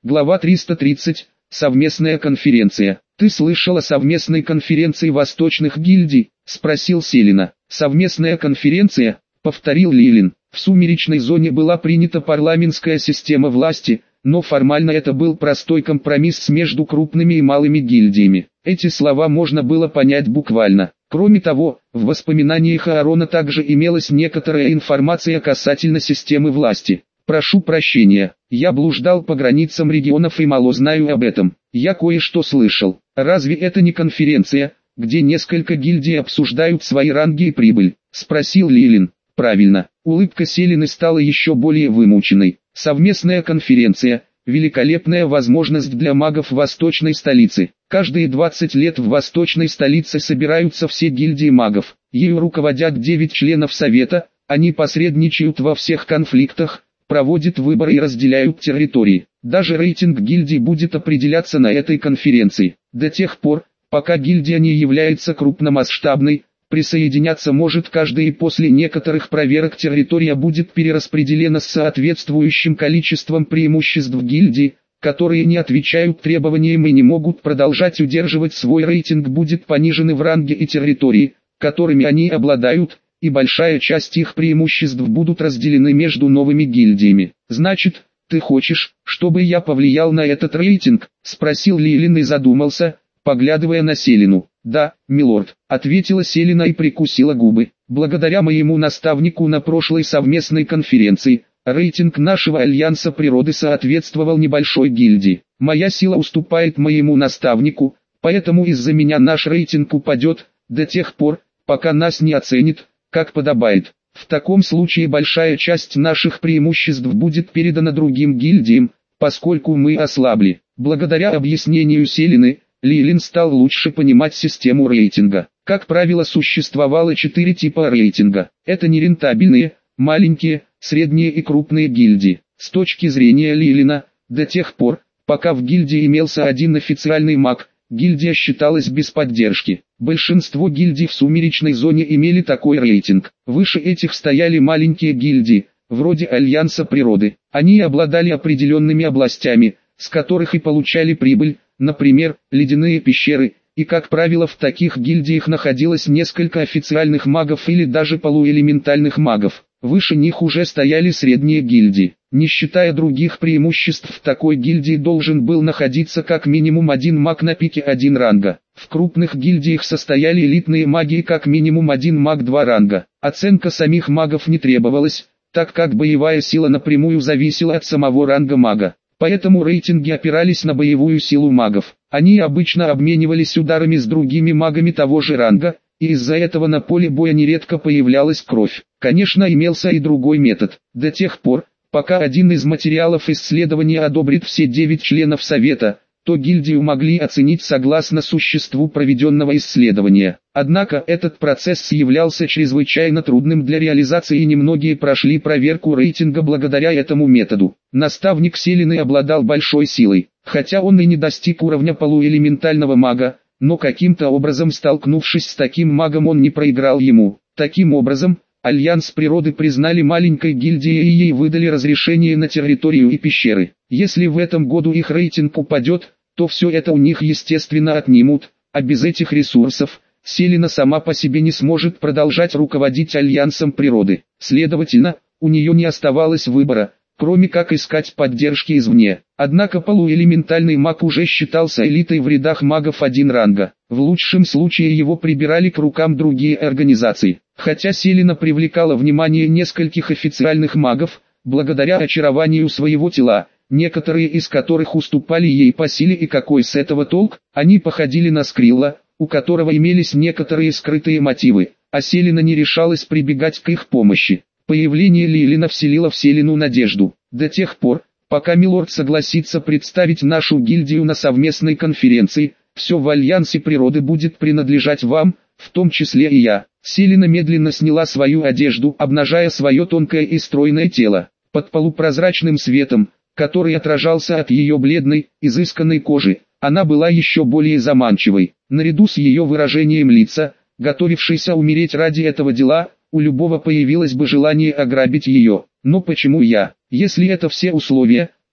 Глава 330. Совместная конференция. «Ты слышал о совместной конференции восточных гильдий?» – спросил Селина. «Совместная конференция?» – повторил Лилин. В сумеречной зоне была принята парламентская система власти, но формально это был простой компромисс между крупными и малыми гильдиями. Эти слова можно было понять буквально. Кроме того, в воспоминаниях Аарона также имелась некоторая информация касательно системы власти. «Прошу прощения, я блуждал по границам регионов и мало знаю об этом. Я кое-что слышал. Разве это не конференция, где несколько гильдий обсуждают свои ранги и прибыль?» – спросил Лилин. «Правильно». Улыбка Селины стала еще более вымученной. «Совместная конференция – великолепная возможность для магов восточной столицы. Каждые 20 лет в восточной столице собираются все гильдии магов. Ею руководят 9 членов совета, они посредничают во всех конфликтах, проводят выборы и разделяют территории. Даже рейтинг гильдий будет определяться на этой конференции. До тех пор, пока гильдия не является крупномасштабной, присоединяться может каждый, и после некоторых проверок территория будет перераспределена с соответствующим количеством преимуществ гильдий, которые не отвечают требованиям и не могут продолжать удерживать свой рейтинг, будет понижены в ранге и территории, которыми они обладают, и большая часть их преимуществ будут разделены между новыми гильдиями. «Значит, ты хочешь, чтобы я повлиял на этот рейтинг?» – спросил Лилин и задумался, поглядывая на Селину. «Да, милорд», – ответила Селина и прикусила губы. «Благодаря моему наставнику на прошлой совместной конференции, рейтинг нашего альянса природы соответствовал небольшой гильдии. Моя сила уступает моему наставнику, поэтому из-за меня наш рейтинг упадет, до тех пор, пока нас не оценит, как подобает. В таком случае большая часть наших преимуществ будет передана другим гильдиям, поскольку мы ослабли». Благодаря объяснению Селины, Лилин стал лучше понимать систему рейтинга. Как правило, существовало 4 типа рейтинга. Это нерентабельные, маленькие, средние и крупные гильдии. С точки зрения Лилина, до тех пор, пока в гильдии имелся один официальный маг, гильдия считалась без поддержки. Большинство гильдий в сумеречной зоне имели такой рейтинг. Выше этих стояли маленькие гильдии, вроде Альянса природы. Они обладали определенными областями, с которых и получали прибыль, например, ледяные пещеры, и как правило в таких гильдиях находилось несколько официальных магов или даже полуэлементальных магов. Выше них уже стояли средние гильдии. Не считая других преимуществ, в такой гильдии должен был находиться как минимум один маг на пике 1 ранга. В крупных гильдиях состояли элитные маги и как минимум один маг 2 ранга. Оценка самих магов не требовалась, так как боевая сила напрямую зависела от самого ранга мага. Поэтому рейтинги опирались на боевую силу магов. Они обычно обменивались ударами с другими магами того же ранга, и из-за этого на поле боя нередко появлялась кровь. Конечно, имелся и другой метод. До тех пор, пока один из материалов исследования одобрит все 9 членов совета, то гильдию могли оценить согласно существу проведенного исследования. Однако этот процесс являлся чрезвычайно трудным для реализации, и немногие прошли проверку рейтинга благодаря этому методу. Наставник Селины обладал большой силой, хотя он и не достиг уровня полуэлементального мага, но каким-то образом, столкнувшись с таким магом, он не проиграл ему. Таким образом, Альянс природы признали маленькой гильдией и ей выдали разрешение на территорию и пещеры. Если в этом году их рейтинг упадет, то все это у них естественно отнимут, а без этих ресурсов, Селина сама по себе не сможет продолжать руководить Альянсом природы. Следовательно, у нее не оставалось выбора, кроме как искать поддержки извне. Однако полуэлементальный маг уже считался элитой в рядах магов 1 ранга. В лучшем случае его прибирали к рукам другие организации. Хотя Селина привлекала внимание нескольких официальных магов, благодаря очарованию своего тела, некоторые из которых уступали ей по силе, и какой с этого толк, они походили на Скрилла, у которого имелись некоторые скрытые мотивы, а Селина не решалась прибегать к их помощи. Появление Лилина вселило в Селину надежду. До тех пор, пока милорд согласится представить нашу гильдию на совместной конференции, все в Альянсе природы будет принадлежать вам, в том числе и я. Селина медленно сняла свою одежду, обнажая свое тонкое и стройное тело. Под полупрозрачным светом, который отражался от ее бледной, изысканной кожи, она была еще более заманчивой. Наряду с ее выражением лица, готовившейся умереть ради этого дела, у любого появилось бы желание ограбить ее. Но почему я? Если это все условия,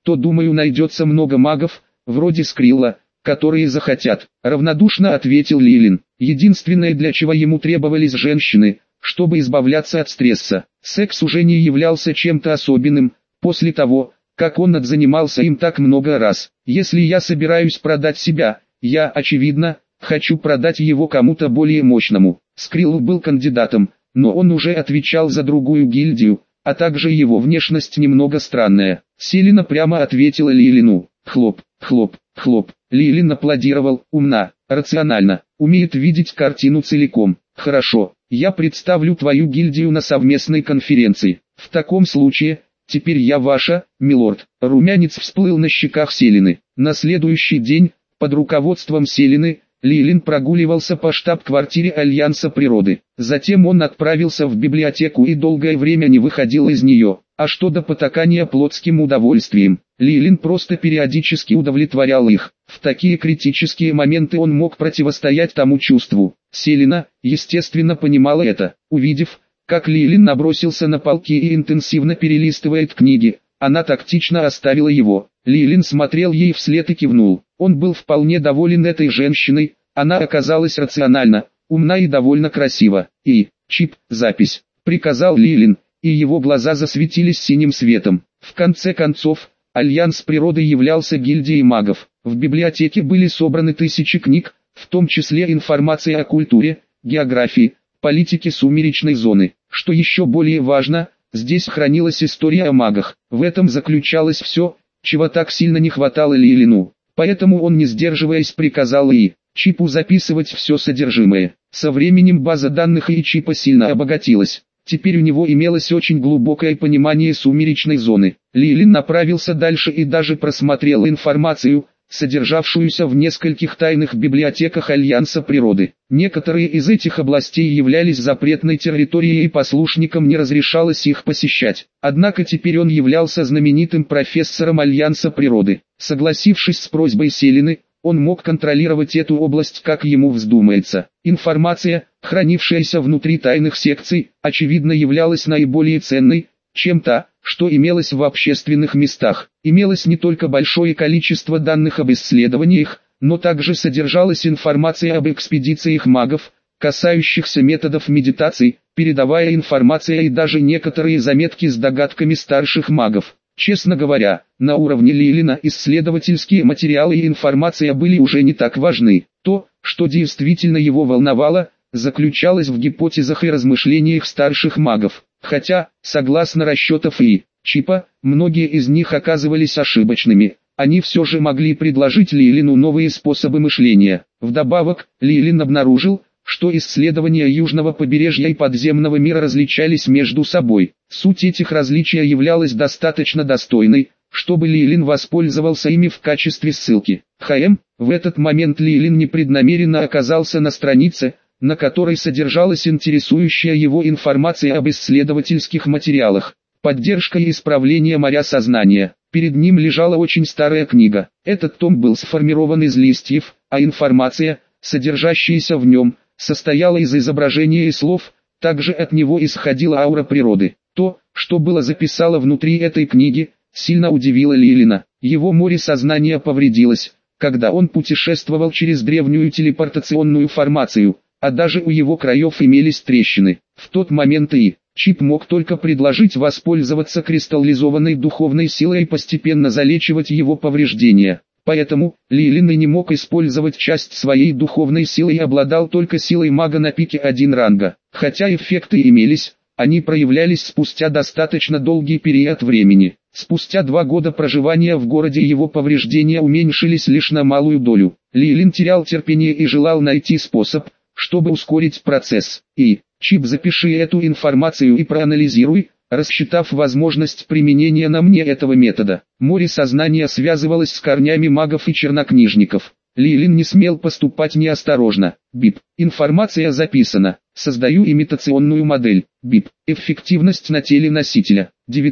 то, думаю, найдется много магов, вроде Скрилла, которые захотят. Равнодушно ответил Лилин. Единственное, для чего ему требовались женщины, чтобы избавляться от стресса. Секс уже не являлся чем-то особенным, после того, как он отзанимался им так много раз. Если я собираюсь продать себя, я, очевидно, хочу продать его кому-то более мощному. Скрилл был кандидатом, но он уже отвечал за другую гильдию, а также его внешность немного странная. Селена прямо ответила Лилину. Хлоп, хлоп, хлоп. Лилин аплодировал. Умна, рационально, умеет видеть картину целиком. Хорошо, я представлю твою гильдию на совместной конференции. В таком случае, теперь я ваша, милорд. Румянец всплыл на щеках Селены. На следующий день, под руководством Селены, Лилин прогуливался по штаб-квартире Альянса природы. Затем он отправился в библиотеку и долгое время не выходил из нее. А что до потакания плотским удовольствием, Лилин просто периодически удовлетворял их. В такие критические моменты он мог противостоять тому чувству. Селена, естественно, понимала это. Увидев, как Лилин набросился на полки и интенсивно перелистывает книги, она тактично оставила его. Лилин смотрел ей вслед и кивнул. Он был вполне доволен этой женщиной, она оказалась рациональна, умна и довольно красива. Чип, запись, приказал Лилин, и его глаза засветились синим светом. В конце концов, Альянс природы являлся гильдией магов. В библиотеке были собраны тысячи книг, в том числе информация о культуре, географии, политике сумеречной зоны. Что еще более важно, здесь хранилась история о магах. В этом заключалось все, чего так сильно не хватало Лилину. Поэтому он, не сдерживаясь, приказал Чипу записывать все содержимое. Со временем база данных Чипа сильно обогатилась. Теперь у него имелось очень глубокое понимание сумеречной зоны. Лилин направился дальше и даже просмотрел информацию, содержавшуюся в нескольких тайных библиотеках Альянса природы. Некоторые из этих областей являлись запретной территорией и послушникам не разрешалось их посещать. Однако теперь он являлся знаменитым профессором Альянса природы. Согласившись с просьбой Селены, он мог контролировать эту область как ему вздумается. Информация, хранившаяся внутри тайных секций, очевидно являлась наиболее ценной, чем та, что имелось в общественных местах. Имелось не только большое количество данных об исследованиях, но также содержалась информация об экспедициях магов, касающихся методов медитации, передовая информация и даже некоторые заметки с догадками старших магов. Честно говоря, на уровне Лилина исследовательские материалы и информация были уже не так важны. То, что действительно его волновало, заключалось в гипотезах и размышлениях старших магов. Хотя, согласно расчетам Чипа, многие из них оказывались ошибочными, они все же могли предложить Лилину новые способы мышления. Вдобавок, Лилин обнаружил, что исследования южного побережья и подземного мира различались между собой. Суть этих различий являлась достаточно достойной, чтобы Лилин воспользовался ими в качестве ссылки. В этот момент Лилин непреднамеренно оказался на странице, на которой содержалась интересующая его информация об исследовательских материалах. Поддержка и исправление моря сознания. Перед ним лежала очень старая книга. Этот том был сформирован из листьев, а информация, содержащаяся в нем, состояла из изображения и слов, также от него исходила аура природы. То, что было записано внутри этой книги, сильно удивило Лилина. Его море сознания повредилось, когда он путешествовал через древнюю телепортационную формацию, а даже у его краев имелись трещины. В тот момент Чип мог только предложить воспользоваться кристаллизованной духовной силой и постепенно залечивать его повреждения. Поэтому, Лилин и не мог использовать часть своей духовной силы и обладал только силой мага на пике 1 ранга. Хотя эффекты имелись, они проявлялись спустя достаточно долгий период времени. Спустя 2 года проживания в городе его повреждения уменьшились лишь на малую долю. Лилин терял терпение и желал найти способ, чтобы ускорить процесс. Чип, запиши эту информацию и проанализируй, рассчитав возможность применения на мне этого метода. Море сознания связывалось с корнями магов и чернокнижников. Лилин не смел поступать неосторожно. Информация записана. Создаю имитационную модель. Эффективность на теле носителя.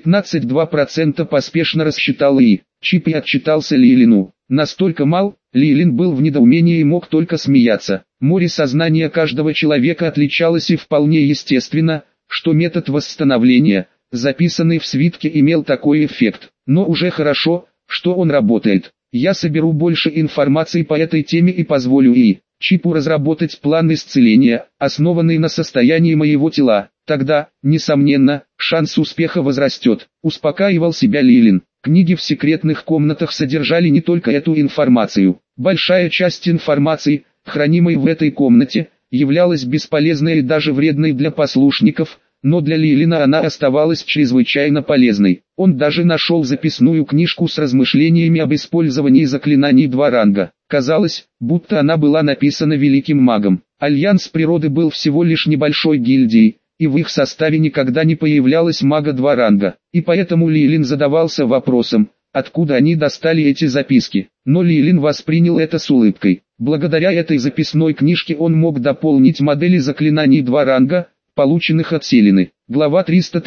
19,2% поспешно рассчитал Чип и отчитался Лилину. Настолько мал, Лилин был в недоумении и мог только смеяться. Море сознания каждого человека отличалось и вполне естественно, что метод восстановления, записанный в свитке, имел такой эффект. Но уже хорошо, что он работает. Я соберу больше информации по этой теме и позволю Чипу разработать план исцеления, основанный на состоянии моего тела. Тогда, несомненно, шанс успеха возрастет. Успокаивал себя Лилин. Книги в секретных комнатах содержали не только эту информацию. Большая часть информации, хранимой в этой комнате, являлась бесполезной и даже вредной для послушников, но для Лилина она оставалась чрезвычайно полезной. Он даже нашел записную книжку с размышлениями об использовании заклинаний 2 ранга. Казалось, будто она была написана великим магом. Альянс природы был всего лишь небольшой гильдией, и в их составе никогда не появлялось мага 2 ранга. И поэтому Лилин задавался вопросом, откуда они достали эти записки. Но Лилин воспринял это с улыбкой. Благодаря этой записной книжке он мог дополнить модели заклинаний 2 ранга, полученных от Селины. Глава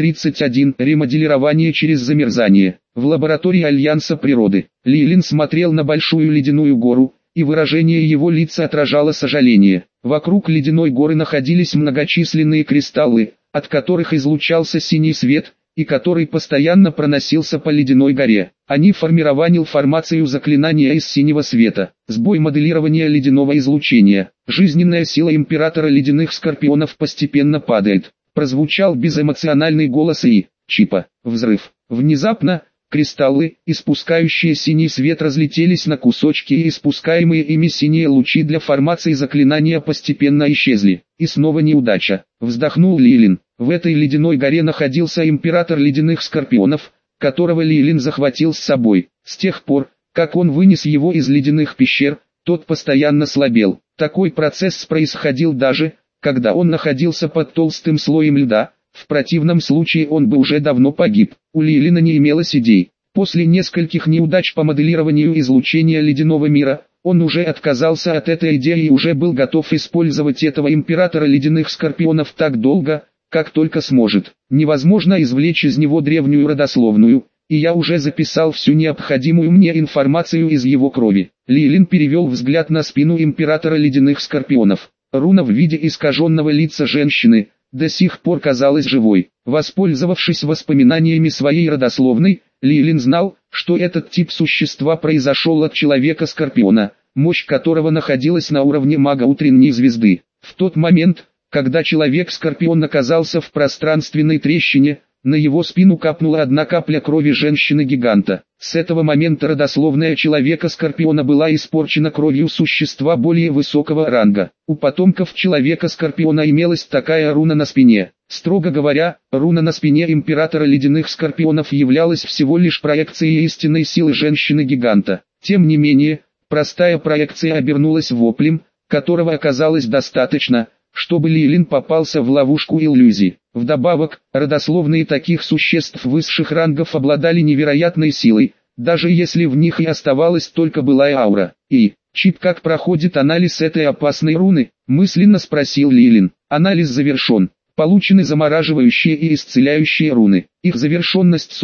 331. Ремоделирование через замерзание. В лаборатории Альянса природы. Лилин смотрел на большую ледяную гору, и выражение его лица отражало сожаление. Вокруг ледяной горы находились многочисленные кристаллы, от которых излучался синий свет, и который постоянно проносился по ледяной горе. Они формировали формацию заклинания из синего света. Сбой моделирования ледяного излучения. Жизненная сила императора ледяных скорпионов постепенно падает. Прозвучал безэмоциональный голос Чипа. Взрыв. Внезапно, кристаллы, испускающие синий свет, разлетелись на кусочки, и испускаемые ими синие лучи для формации заклинания постепенно исчезли. И снова неудача. Вздохнул Лилин. В этой ледяной горе находился император ледяных скорпионов, которого Лилин захватил с собой. С тех пор, как он вынес его из ледяных пещер, тот постоянно слабел. Такой процесс происходил даже, когда он находился под толстым слоем льда. В противном случае он бы уже давно погиб. У Лилина не имелось идей. После нескольких неудач по моделированию излучения ледяного мира, он уже отказался от этой идеи и уже был готов использовать этого императора ледяных скорпионов так долго, как только сможет. Невозможно извлечь из него древнюю родословную, и я уже записал всю необходимую мне информацию из его крови. Лилин перевел взгляд на спину императора ледяных скорпионов. Руна в виде искаженного лица женщины до сих пор казалась живой. Воспользовавшись воспоминаниями своей родословной, Лилин знал, что этот тип существа произошел от человека-скорпиона, мощь которого находилась на уровне мага утренней звезды. В тот момент, когда человек-скорпион оказался в пространственной трещине, на его спину капнула одна капля крови женщины-гиганта. С этого момента родословная человека-скорпиона была испорчена кровью существа более высокого ранга. У потомков человека-скорпиона имелась такая руна на спине. Строго говоря, руна на спине императора ледяных скорпионов являлась всего лишь проекцией истинной силы женщины-гиганта. Тем не менее, простая проекция обернулась воплем, которого оказалось достаточно, чтобы Лилин попался в ловушку иллюзий. Вдобавок, родословные таких существ высших рангов обладали невероятной силой, даже если в них и оставалась только былая аура. Чип, как проходит анализ этой опасной руны? Мысленно спросил Лилин. Анализ завершен. Получены замораживающие и исцеляющие руны. Их завершенность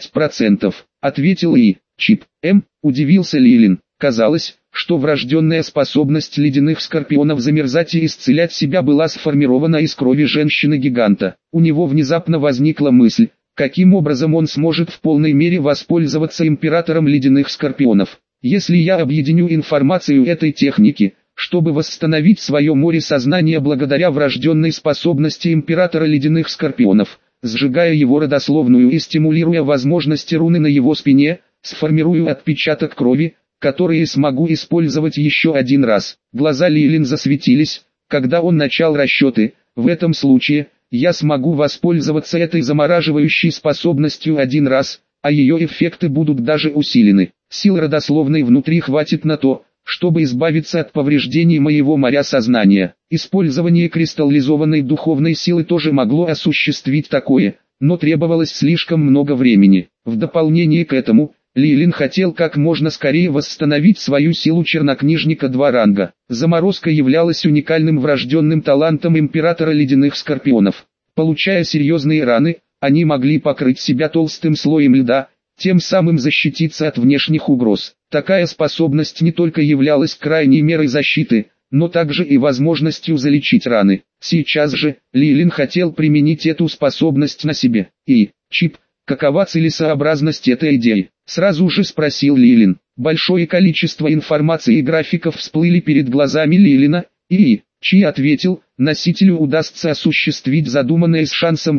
45%, ответил Чип. Удивился Лилин. Казалось, что врожденная способность ледяных скорпионов замерзать и исцелять себя была сформирована из крови женщины-гиганта. У него внезапно возникла мысль, каким образом он сможет в полной мере воспользоваться императором ледяных скорпионов. Если я объединю информацию этой техники, чтобы восстановить свое море сознания благодаря врожденной способности императора ледяных скорпионов, сжигая его родословную и стимулируя возможности руны на его спине, сформирую отпечаток крови, которые смогу использовать еще один раз. Глаза Лилин засветились, когда он начал расчеты. В этом случае, я смогу воспользоваться этой замораживающей способностью один раз, а ее эффекты будут даже усилены. Сил родословной внутри хватит на то, чтобы избавиться от повреждений моего моря сознания. Использование кристаллизованной духовной силы тоже могло осуществить такое, но требовалось слишком много времени. В дополнение к этому, Лилин хотел как можно скорее восстановить свою силу чернокнижника 2 ранга. Заморозка являлась уникальным врожденным талантом императора ледяных скорпионов. Получая серьезные раны, они могли покрыть себя толстым слоем льда, тем самым защититься от внешних угроз. Такая способность не только являлась крайней мерой защиты, но также и возможностью залечить раны. Сейчас же, Лилин хотел применить эту способность на себе. Чип, какова целесообразность этой идеи? Сразу же спросил Лилин. Большое количество информации и графиков всплыли перед глазами Лилина, и Чи ответил, носителю удастся осуществить задуманное с шансом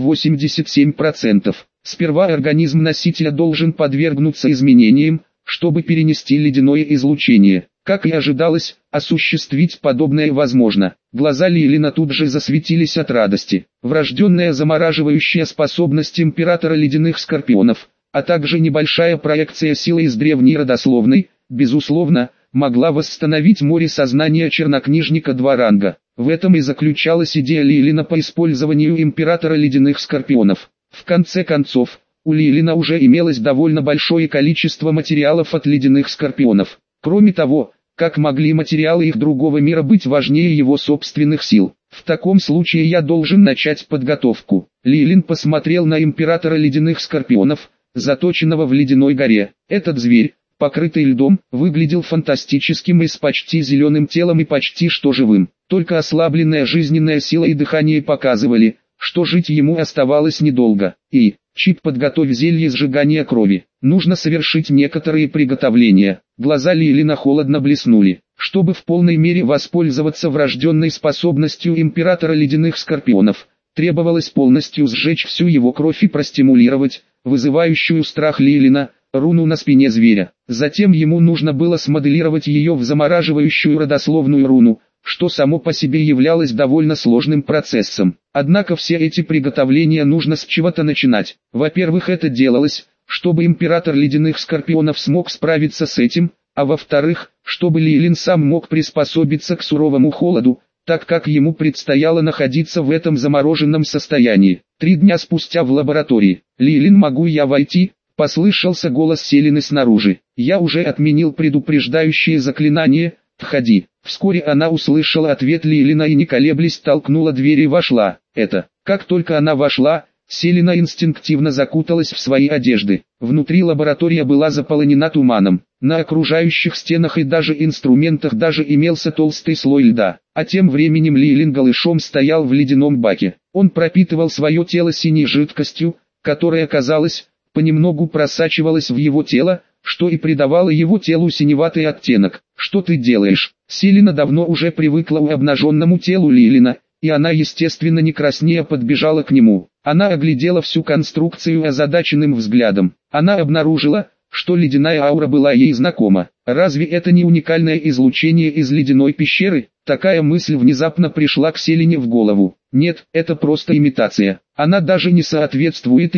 87%. Сперва организм носителя должен подвергнуться изменениям, чтобы перенести ледяное излучение. Как и ожидалось, осуществить подобное возможно. Глаза Лилина тут же засветились от радости. Врожденная замораживающая способность императора ледяных скорпионов, а также небольшая проекция силы из древней родословной, безусловно, могла восстановить море сознания чернокнижника 2 ранга. В этом и заключалась идея Лилина по использованию императора ледяных скорпионов. В конце концов, у Лилина уже имелось довольно большое количество материалов от ледяных скорпионов. Кроме того, как могли материалы их другого мира быть важнее его собственных сил? В таком случае я должен начать подготовку. Лилин посмотрел на императора ледяных скорпионов, заточенного в ледяной горе. Этот зверь, покрытый льдом, выглядел фантастическим и с почти зеленым телом и почти что живым. Только ослабленная жизненная сила и дыхание показывали, что жить ему оставалось недолго. И, Чип, подготовь зелье сжигания крови. Нужно совершить некоторые приготовления. Глаза Лилина холодно блеснули. Чтобы в полной мере воспользоваться врожденной способностью императора ледяных скорпионов, требовалось полностью сжечь всю его кровь и простимулировать, вызывающую страх Лилина, руну на спине зверя. Затем ему нужно было смоделировать ее в замораживающую родословную руну, что само по себе являлось довольно сложным процессом. Однако все эти приготовления нужно с чего-то начинать. Во-первых, это делалось, чтобы император ледяных скорпионов смог справиться с этим, а во-вторых, чтобы Лилин сам мог приспособиться к суровому холоду, так как ему предстояло находиться в этом замороженном состоянии. 3 дня спустя в лаборатории. «Лилин, могу я войти?» — послышался голос Селины снаружи. «Я уже отменил предупреждающее заклинание, входи». Вскоре она услышала ответ Лилина и не колеблясь толкнула дверь и вошла. Как только она вошла, Селина инстинктивно закуталась в свои одежды. Внутри лаборатория была заполонена туманом. На окружающих стенах и даже инструментах даже имелся толстый слой льда. А тем временем Лилин голышом стоял в ледяном баке. Он пропитывал свое тело синей жидкостью, которая, казалось, понемногу просачивалась в его тело, что и придавало его телу синеватый оттенок. «Что ты делаешь?» Селина давно уже привыкла к обнаженному телу Лилина, и она естественно не краснея подбежала к нему. Она оглядела всю конструкцию озадаченным взглядом. Она обнаружила, что ледяная аура была ей знакома. Разве это не уникальное излучение из ледяной пещеры? Такая мысль внезапно пришла к Селине в голову. Нет, это просто имитация. Она даже не соответствует и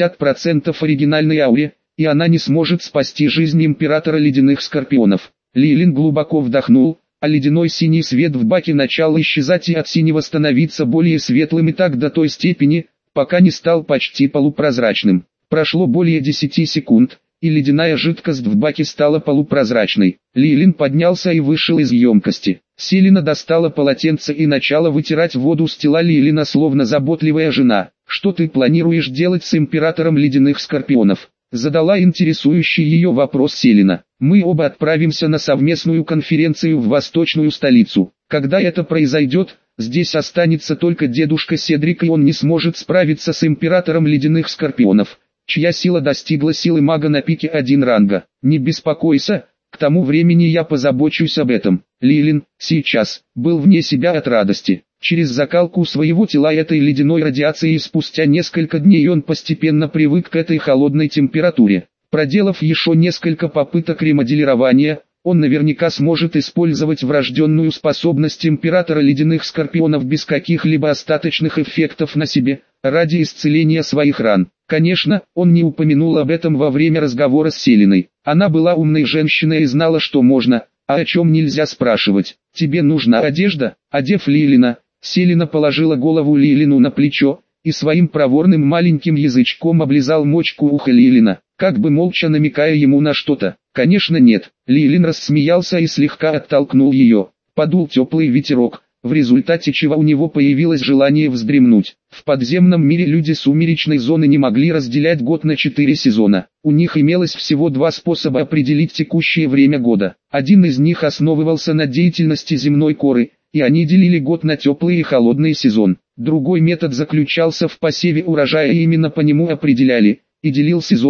50% оригинальной ауре, и она не сможет спасти жизнь императора ледяных скорпионов. Лилин глубоко вдохнул, а ледяной синий свет в баке начал исчезать и от синего становиться более светлым и так до той степени, пока не стал почти полупрозрачным. Прошло более 10 секунд, и ледяная жидкость в баке стала полупрозрачной. Лилин поднялся и вышел из емкости. Селина достала полотенце и начала вытирать воду с тела Лилина, словно заботливая жена. «Что ты планируешь делать с императором ледяных скорпионов?» Задала интересующий ее вопрос Селина. «Мы оба отправимся на совместную конференцию в восточную столицу. Когда это произойдет, здесь останется только дедушка Седрик, и он не сможет справиться с императором ледяных скорпионов, чья сила достигла силы мага на пике 1 ранга. Не беспокойся, к тому времени я позабочусь об этом». Лилин, сейчас, был вне себя от радости. Через закалку своего тела этой ледяной радиации спустя несколько дней он постепенно привык к этой холодной температуре. Проделав еще несколько попыток ремоделирования, он наверняка сможет использовать врожденную способность императора ледяных скорпионов без каких-либо остаточных эффектов на себе, ради исцеления своих ран. Конечно, он не упомянул об этом во время разговора с Селиной. Она была умной женщиной и знала, что можно, а о чем нельзя спрашивать. «Тебе нужна одежда?» Одев Лилина, Селина положила голову Лилину на плечо, и своим проворным маленьким язычком облизал мочку уха Лилина, как бы молча намекая ему на что-то. «Конечно нет». Лилин рассмеялся и слегка оттолкнул ее. Подул теплый ветерок, в результате чего у него появилось желание вздремнуть. В подземном мире люди сумеречной зоны не могли разделять год на 4 сезона. У них имелось всего 2 способа определить текущее время года. Один из них основывался на деятельности земной коры, и они делили год на теплый и холодный сезон. Другой метод заключался в посеве урожая, и именно по нему определяли и делил сезоны.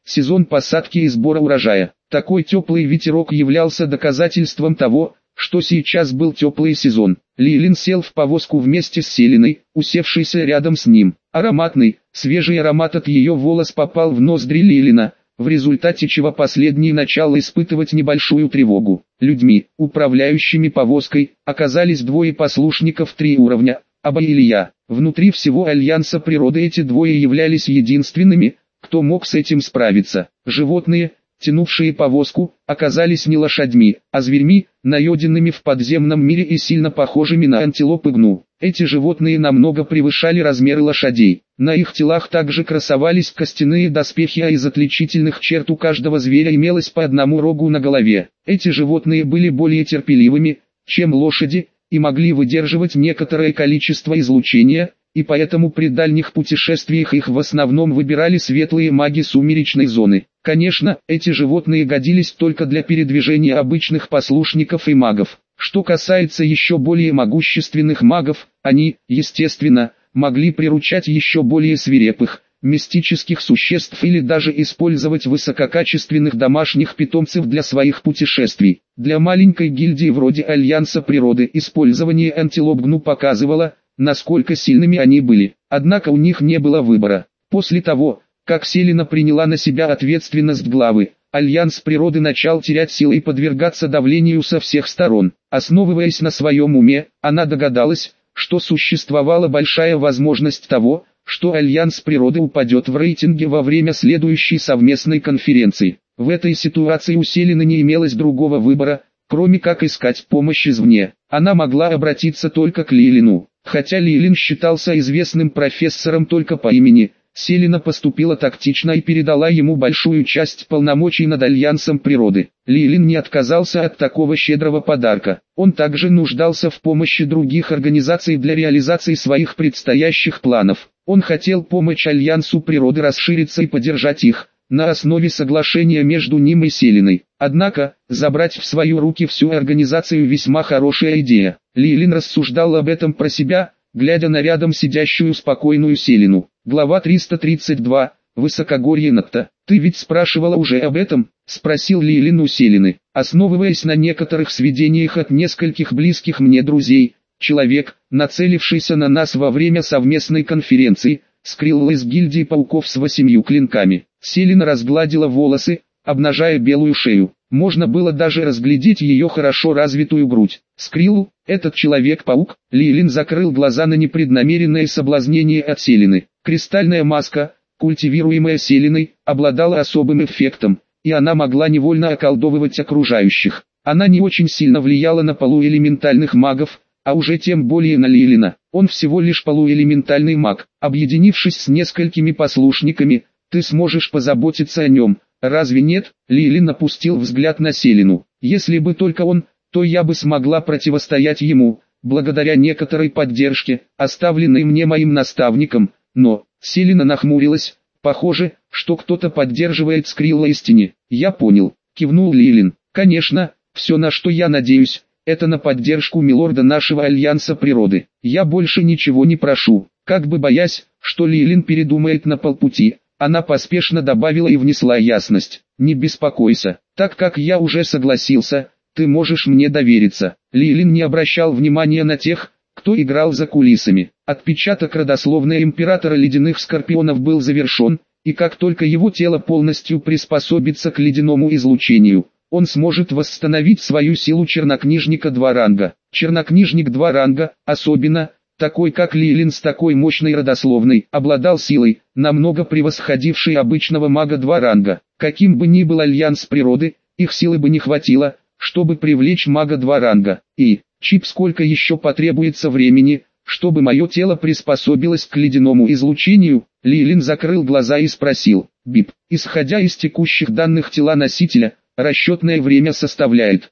сезон посадки и сбора урожая. Такой теплый ветерок являлся доказательством того, что сейчас был теплый сезон. Лилин сел в повозку вместе с Селиной, усевшейся рядом с ним. Ароматный, свежий аромат от ее волос попал в ноздри Лилина, в результате чего последний начал испытывать небольшую тревогу. Людьми, управляющими повозкой, оказались двое послушников 3 уровня, Аба и Илья. Внутри всего Альянса природы эти двое являлись единственными, кто мог с этим справиться. Животные, тянувшие повозку, оказались не лошадьми, а зверьми, найденными в подземном мире и сильно похожими на антилоп и гну. Эти животные намного превышали размеры лошадей. На их телах также красовались костяные доспехи, а из отличительных черт у каждого зверя имелось по одному рогу на голове. Эти животные были более терпеливыми, чем лошади, и могли выдерживать некоторое количество излучения, и поэтому при дальних путешествиях их в основном выбирали светлые маги сумеречной зоны. Конечно, эти животные годились только для передвижения обычных послушников и магов. Что касается еще более могущественных магов, они, естественно, могли приручать еще более свирепых, мистических существ или даже использовать высококачественных домашних питомцев для своих путешествий. Для маленькой гильдии вроде Альянса природы использование антилоп гну показывало, насколько сильными они были. Однако у них не было выбора. После того, как Селина приняла на себя ответственность главы, Альянс природы начал терять силы и подвергаться давлению со всех сторон. Основываясь на своем уме, она догадалась, что существовала большая возможность того, что Альянс природы упадет в рейтинге во время следующей совместной конференции. В этой ситуации у Селины не имелось другого выбора, кроме как искать помощь извне. Она могла обратиться только к Лилину. Хотя Лилин считался известным профессором только по имени, Селина поступила тактично и передала ему большую часть полномочий над Альянсом природы. Лилин не отказался от такого щедрого подарка. Он также нуждался в помощи других организаций для реализации своих предстоящих планов. Он хотел помочь Альянсу природы расшириться и поддержать их, на основе соглашения между ним и Селиной. Однако, забрать в свои руки всю организацию весьма хорошая идея. Лилин рассуждал об этом про себя, глядя на рядом сидящую спокойную Селину. Глава 332. Высокогорье Натта. «Ты ведь спрашивала уже об этом?» – спросил Лилин у Селины. Основываясь на некоторых сведениях от нескольких близких мне друзей, человек, нацелившийся на нас во время совместной конференции, Скрилл из гильдии пауков с 8 клинками. Селина разгладила волосы, обнажая белую шею. Можно было даже разглядеть ее хорошо развитую грудь. Скрилл, этот человек-паук. Лилин закрыл глаза на непреднамеренное соблазнение от Селины. Кристальная маска, культивируемая Селиной, обладала особым эффектом, и она могла невольно околдовывать окружающих. Она не очень сильно влияла на полуэлементальных магов, а уже тем более на Лилина. Он всего лишь полуэлементальный маг. Объединившись с несколькими послушниками, ты сможешь позаботиться о нем. Разве нет? Лилин опустил взгляд на Селину. Если бы только он, то я бы смогла противостоять ему, благодаря некоторой поддержке, оставленной мне моим наставником, но... Селина нахмурилась. Похоже, что кто-то поддерживает Скрилла истине. Я понял, кивнул Лилин. Конечно, все, на что я надеюсь, это на поддержку милорда нашего Альянса природы. Я больше ничего не прошу. Как бы боясь, что Лилин передумает на полпути, она поспешно добавила и внесла ясность. Не беспокойся, так как я уже согласился, ты можешь мне довериться. Лилин не обращал внимания на тех, кто играл за кулисами. Отпечаток родословной императора ледяных скорпионов был завершен, и как только его тело полностью приспособится к ледяному излучению, он сможет восстановить свою силу чернокнижника 2 ранга. Чернокнижник 2 ранга, особенно, такой как Лилин с такой мощной родословной, обладал силой, намного превосходившей обычного мага 2 ранга. Каким бы ни был Альянс природы, их силы бы не хватило, чтобы привлечь мага 2 ранга. И, Чип, сколько еще потребуется времени, чтобы мое тело приспособилось к ледяному излучению? Лилин закрыл глаза и спросил. Бип, исходя из текущих данных тела носителя, расчетное время составляет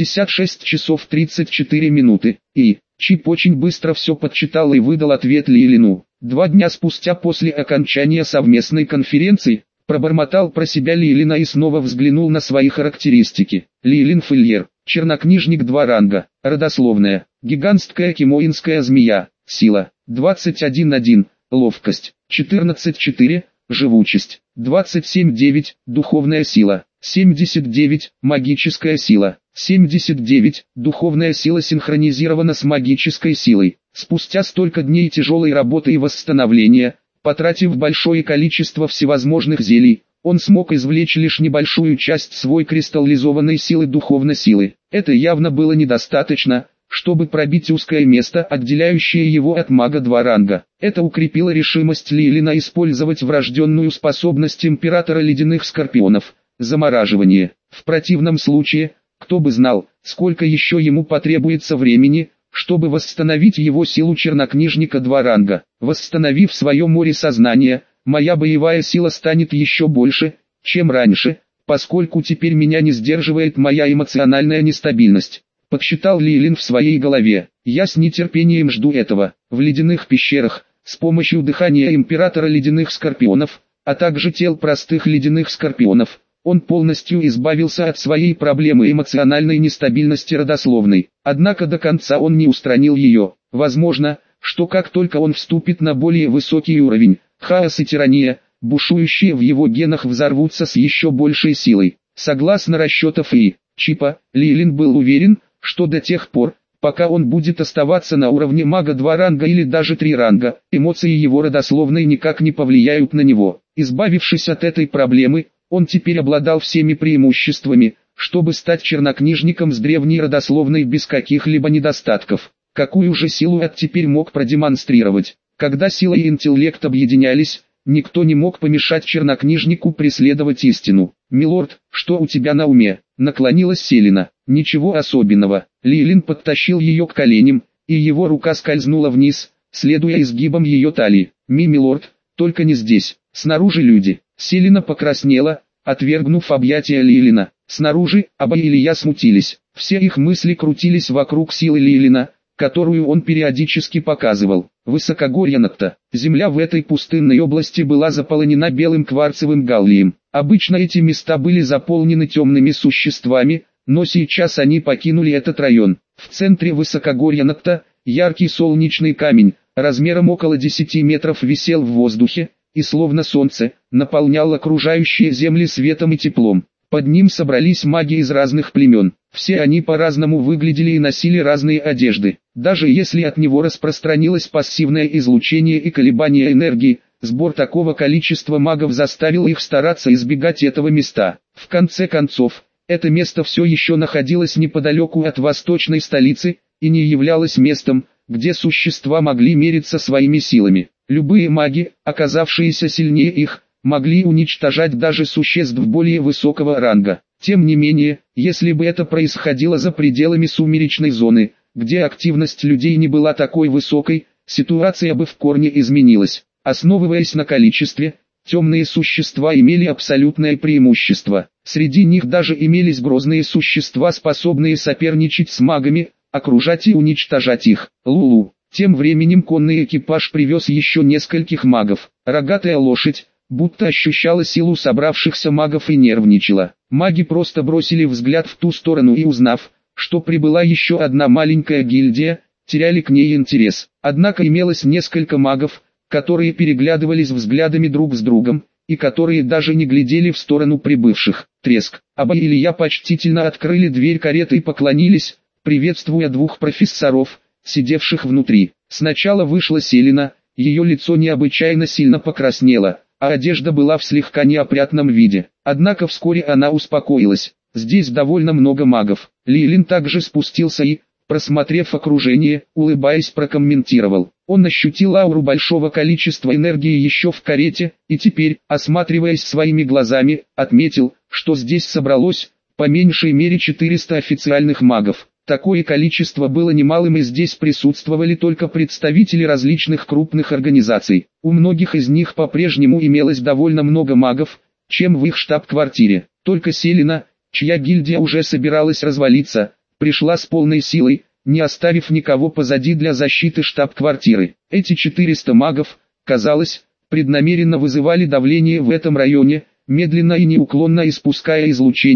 56 часов 34 минуты. И, Чип очень быстро все подсчитал и выдал ответ Лилину. 2 дня спустя после окончания совместной конференции, пробормотал про себя Лилина и снова взглянул на свои характеристики. Лилин Фильер, чернокнижник 2 ранга, родословная, гигантская кимоинская змея, сила, 21-1, ловкость, 14-4, живучесть. 27-9, духовная сила. 79, магическая сила. 79, духовная сила синхронизирована с магической силой. Спустя столько дней тяжелой работы и восстановления, потратив большое количество всевозможных зелий, он смог извлечь лишь небольшую часть свой кристаллизованной силы духовной силы. Это явно было недостаточно, чтобы пробить узкое место, отделяющее его от мага 2 ранга. Это укрепило решимость Лилина использовать врожденную способность императора ледяных скорпионов – замораживание. В противном случае, кто бы знал, сколько еще ему потребуется времени, чтобы восстановить его силу чернокнижника 2 ранга. Восстановив свое море сознания, моя боевая сила станет еще больше, чем раньше, поскольку теперь меня не сдерживает моя эмоциональная нестабильность. Подсчитал Лилин в своей голове. Я с нетерпением жду этого. В ледяных пещерах, с помощью дыхания императора ледяных скорпионов, а также тел простых ледяных скорпионов, он полностью избавился от своей проблемы эмоциональной нестабильности родословной. Однако до конца он не устранил ее. Возможно, что как только он вступит на более высокий уровень, хаос и тирания, бушующие в его генах, взорвутся с еще большей силой. Согласно расчетам Чипа, Лилин был уверен, что до тех пор, пока он будет оставаться на уровне мага 2 ранга или даже 3 ранга, эмоции его родословной никак не повлияют на него. Избавившись от этой проблемы, он теперь обладал всеми преимуществами, чтобы стать чернокнижником с древней родословной без каких-либо недостатков. Какую же силу он теперь мог продемонстрировать? Когда сила и интеллект объединялись, никто не мог помешать чернокнижнику преследовать истину. «Милорд, что у тебя на уме?» — наклонилась Селена. «Ничего особенного». Лилин подтащил ее к коленям, и его рука скользнула вниз, следуя изгибам ее талии. «Милорд, только не здесь, снаружи люди». Селена покраснела, отвергнув объятия Лилина. Снаружи Аба и Илья смутились. Все их мысли крутились вокруг силы Лилина, которую он периодически показывал. Высокогорье Накта. Земля в этой пустынной области была заполонена белым кварцевым галлием. Обычно эти места были заполнены темными существами, но сейчас они покинули этот район. В центре высокогорья Накта, яркий солнечный камень, размером около 10 метров, висел в воздухе, и словно солнце, наполнял окружающие земли светом и теплом. Под ним собрались маги из разных племен. Все они по-разному выглядели и носили разные одежды. Даже если от него распространилось пассивное излучение и колебания энергии, сбор такого количества магов заставил их стараться избегать этого места. В конце концов, это место все еще находилось неподалеку от восточной столицы, и не являлось местом, где существа могли мериться своими силами. Любые маги, оказавшиеся сильнее их, могли уничтожать даже существ более высокого ранга. Тем не менее, если бы это происходило за пределами сумеречной зоны, где активность людей не была такой высокой, ситуация бы в корне изменилась. Основываясь на количестве, темные существа имели абсолютное преимущество. Среди них даже имелись грозные существа, способные соперничать с магами, окружать и уничтожать их. Лулу. Тем временем конный экипаж привез еще нескольких магов. Рогатая лошадь, будто ощущала силу собравшихся магов, и нервничала. Маги просто бросили взгляд в ту сторону и, узнав, что прибыла еще одна маленькая гильдия, теряли к ней интерес. Однако имелось несколько магов, которые переглядывались взглядами друг с другом, и которые даже не глядели в сторону прибывших. Треск. Аба и Илья почтительно открыли дверь кареты и поклонились, приветствуя двух профессоров, сидевших внутри. Сначала вышла Селена, ее лицо необычайно сильно покраснело, а одежда была в слегка неопрятном виде. Однако вскоре она успокоилась. Здесь довольно много магов. Лилин также спустился и, просмотрев окружение, улыбаясь, прокомментировал. Он ощутил ауру большого количества энергии еще в карете, и теперь, осматриваясь своими глазами, отметил, что здесь собралось, по меньшей мере, 400 официальных магов. Такое количество было немалым, и здесь присутствовали только представители различных крупных организаций. У многих из них по-прежнему имелось довольно много магов, чем в их штаб-квартире. Только Селена, чья гильдия уже собиралась развалиться, пришла с полной силой, не оставив никого позади для защиты штаб-квартиры. Эти 400 магов, казалось, преднамеренно вызывали давление в этом районе, медленно и неуклонно испуская излучение,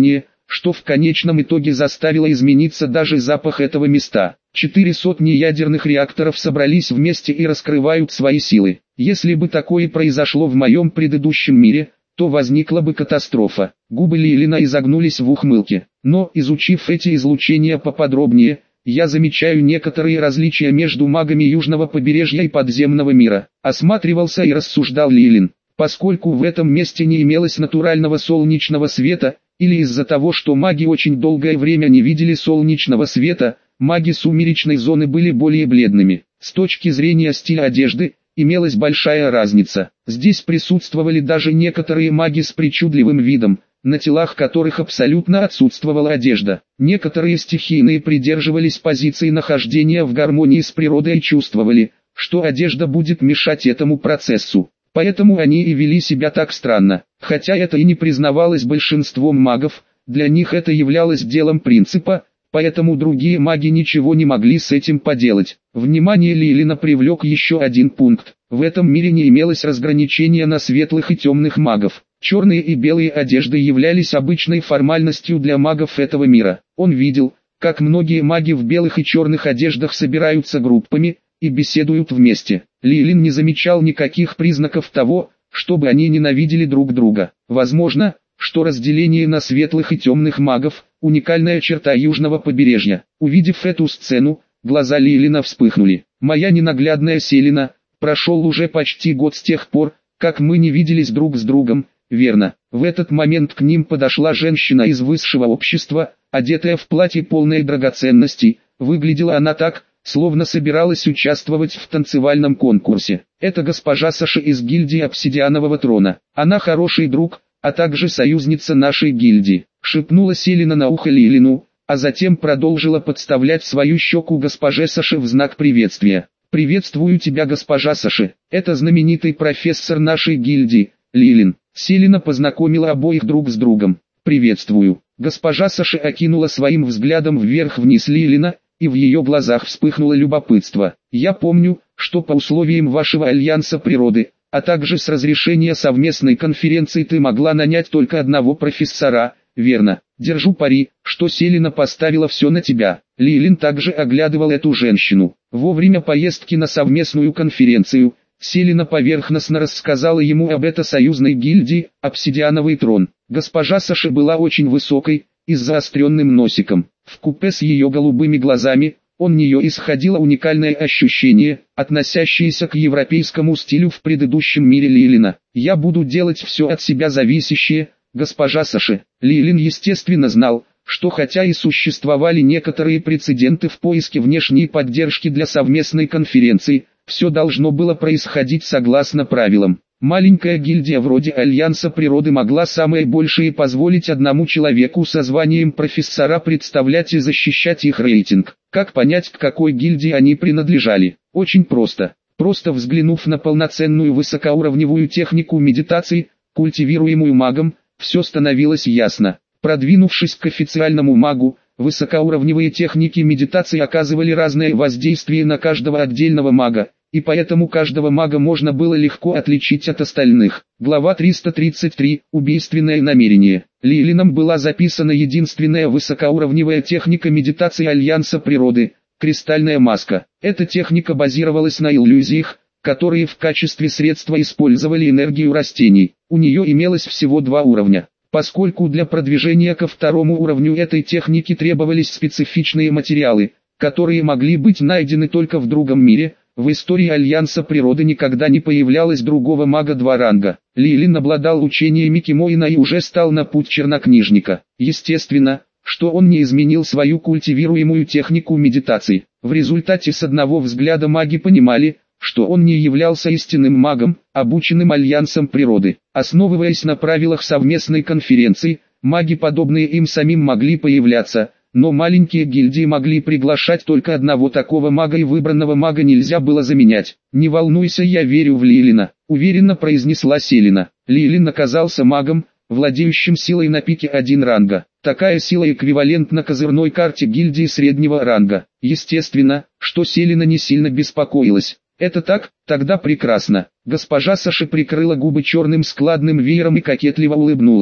что в конечном итоге заставило измениться даже запах этого места. 400 ядерных реакторов собрались вместе и раскрывают свои силы. Если бы такое произошло в моем предыдущем мире, то возникла бы катастрофа. Губы Лилина изогнулись в ухмылке. Но, изучив эти излучения поподробнее, я замечаю некоторые различия между магами южного побережья и подземного мира. Осматривался и рассуждал Лилин. Поскольку в этом месте не имелось натурального солнечного света, или из-за того, что маги очень долгое время не видели солнечного света, маги сумеречной зоны были более бледными. С точки зрения стиля одежды, имелась большая разница. Здесь присутствовали даже некоторые маги с причудливым видом, на телах которых абсолютно отсутствовала одежда. Некоторые стихийные придерживались позиции нахождения в гармонии с природой и чувствовали, что одежда будет мешать этому процессу. Поэтому они и вели себя так странно. Хотя это и не признавалось большинством магов, для них это являлось делом принципа, поэтому другие маги ничего не могли с этим поделать. Внимание Лилина привлек еще один пункт. В этом мире не имелось разграничения на светлых и темных магов. Черные и белые одежды являлись обычной формальностью для магов этого мира. Он видел, как многие маги в белых и черных одеждах собираются группами и беседуют вместе. Лилин не замечал никаких признаков того, чтобы они ненавидели друг друга. Возможно, что разделение на светлых и темных магов – уникальная черта южного побережья. Увидев эту сцену, глаза Лилина вспыхнули. «Моя ненаглядная Селина, прошел уже почти год с тех пор, как мы не виделись друг с другом, верно?» В этот момент к ним подошла женщина из высшего общества, одетая в платье полное драгоценностей. Выглядела она так, словно собиралась участвовать в танцевальном конкурсе. Это госпожа Саша из гильдии Обсидианового Трона. Она хороший друг, а также союзница нашей гильдии, шепнула Селина на ухо Лилину, а затем продолжила подставлять свою щеку госпоже Саше в знак приветствия. «Приветствую тебя, госпожа Саши, это знаменитый профессор нашей гильдии, Лилин». Селина познакомила обоих друг с другом. «Приветствую». Госпожа Саши окинула своим взглядом вверх-вниз Лилина, и в ее глазах вспыхнуло любопытство. «Я помню, что по условиям вашего альянса природы, а также с разрешения совместной конференции ты могла нанять только одного профессора, верно? Держу пари, что Селина поставила все на тебя». Лилин также оглядывал эту женщину. Во время поездки на совместную конференцию, Селина поверхностно рассказала ему об этой союзной гильдии, Обсидиановый Трон. Госпожа Саша была очень высокой, и с заостренным носиком. Вкупе с ее голубыми глазами, от нее исходило уникальное ощущение, относящееся к европейскому стилю в предыдущем мире Лилина. «Я буду делать все от себя зависящее, госпожа Саши». Лилин естественно знал, что хотя и существовали некоторые прецеденты в поиске внешней поддержки для совместной конференции, все должно было происходить согласно правилам. Маленькая гильдия вроде Альянса Природы могла самое большее позволить одному человеку со званием профессора представлять и защищать их рейтинг. Как понять, к какой гильдии они принадлежали? Очень просто. Просто взглянув на полноценную высокоуровневую технику медитации, культивируемую магом, все становилось ясно. Продвинувшись к официальному магу, высокоуровневые техники медитации оказывали разное воздействие на каждого отдельного мага, и поэтому каждого мага можно было легко отличить от остальных. Глава 333. Убийственное намерение. Лилином была записана единственная высокоуровневая техника медитации Альянса Природы – кристальная маска. Эта техника базировалась на иллюзиях, которые в качестве средства использовали энергию растений. У нее имелось всего два уровня. Поскольку для продвижения ко второму уровню этой техники требовались специфичные материалы, которые могли быть найдены только в другом мире, в истории Альянса Природы никогда не появлялось другого мага два ранга. Лилин обладал учениями Кимоина и уже стал на путь чернокнижника. Естественно, что он не изменил свою культивируемую технику медитации. В результате с одного взгляда маги понимали, что он не являлся истинным магом, обученным Альянсом Природы. Основываясь на правилах совместной конференции, маги, подобные им самим, могли появляться, но маленькие гильдии могли приглашать только одного такого мага, и выбранного мага нельзя было заменять. «Не волнуйся, я верю в Лилина», — уверенно произнесла Селина. Лилин оказался магом, владеющим силой на пике 1 ранга. Такая сила эквивалентна козырной карте гильдии среднего ранга. Естественно, что Селина не сильно беспокоилась. «Это так? Тогда прекрасно». Госпожа Саша прикрыла губы черным складным веером и кокетливо улыбнулась.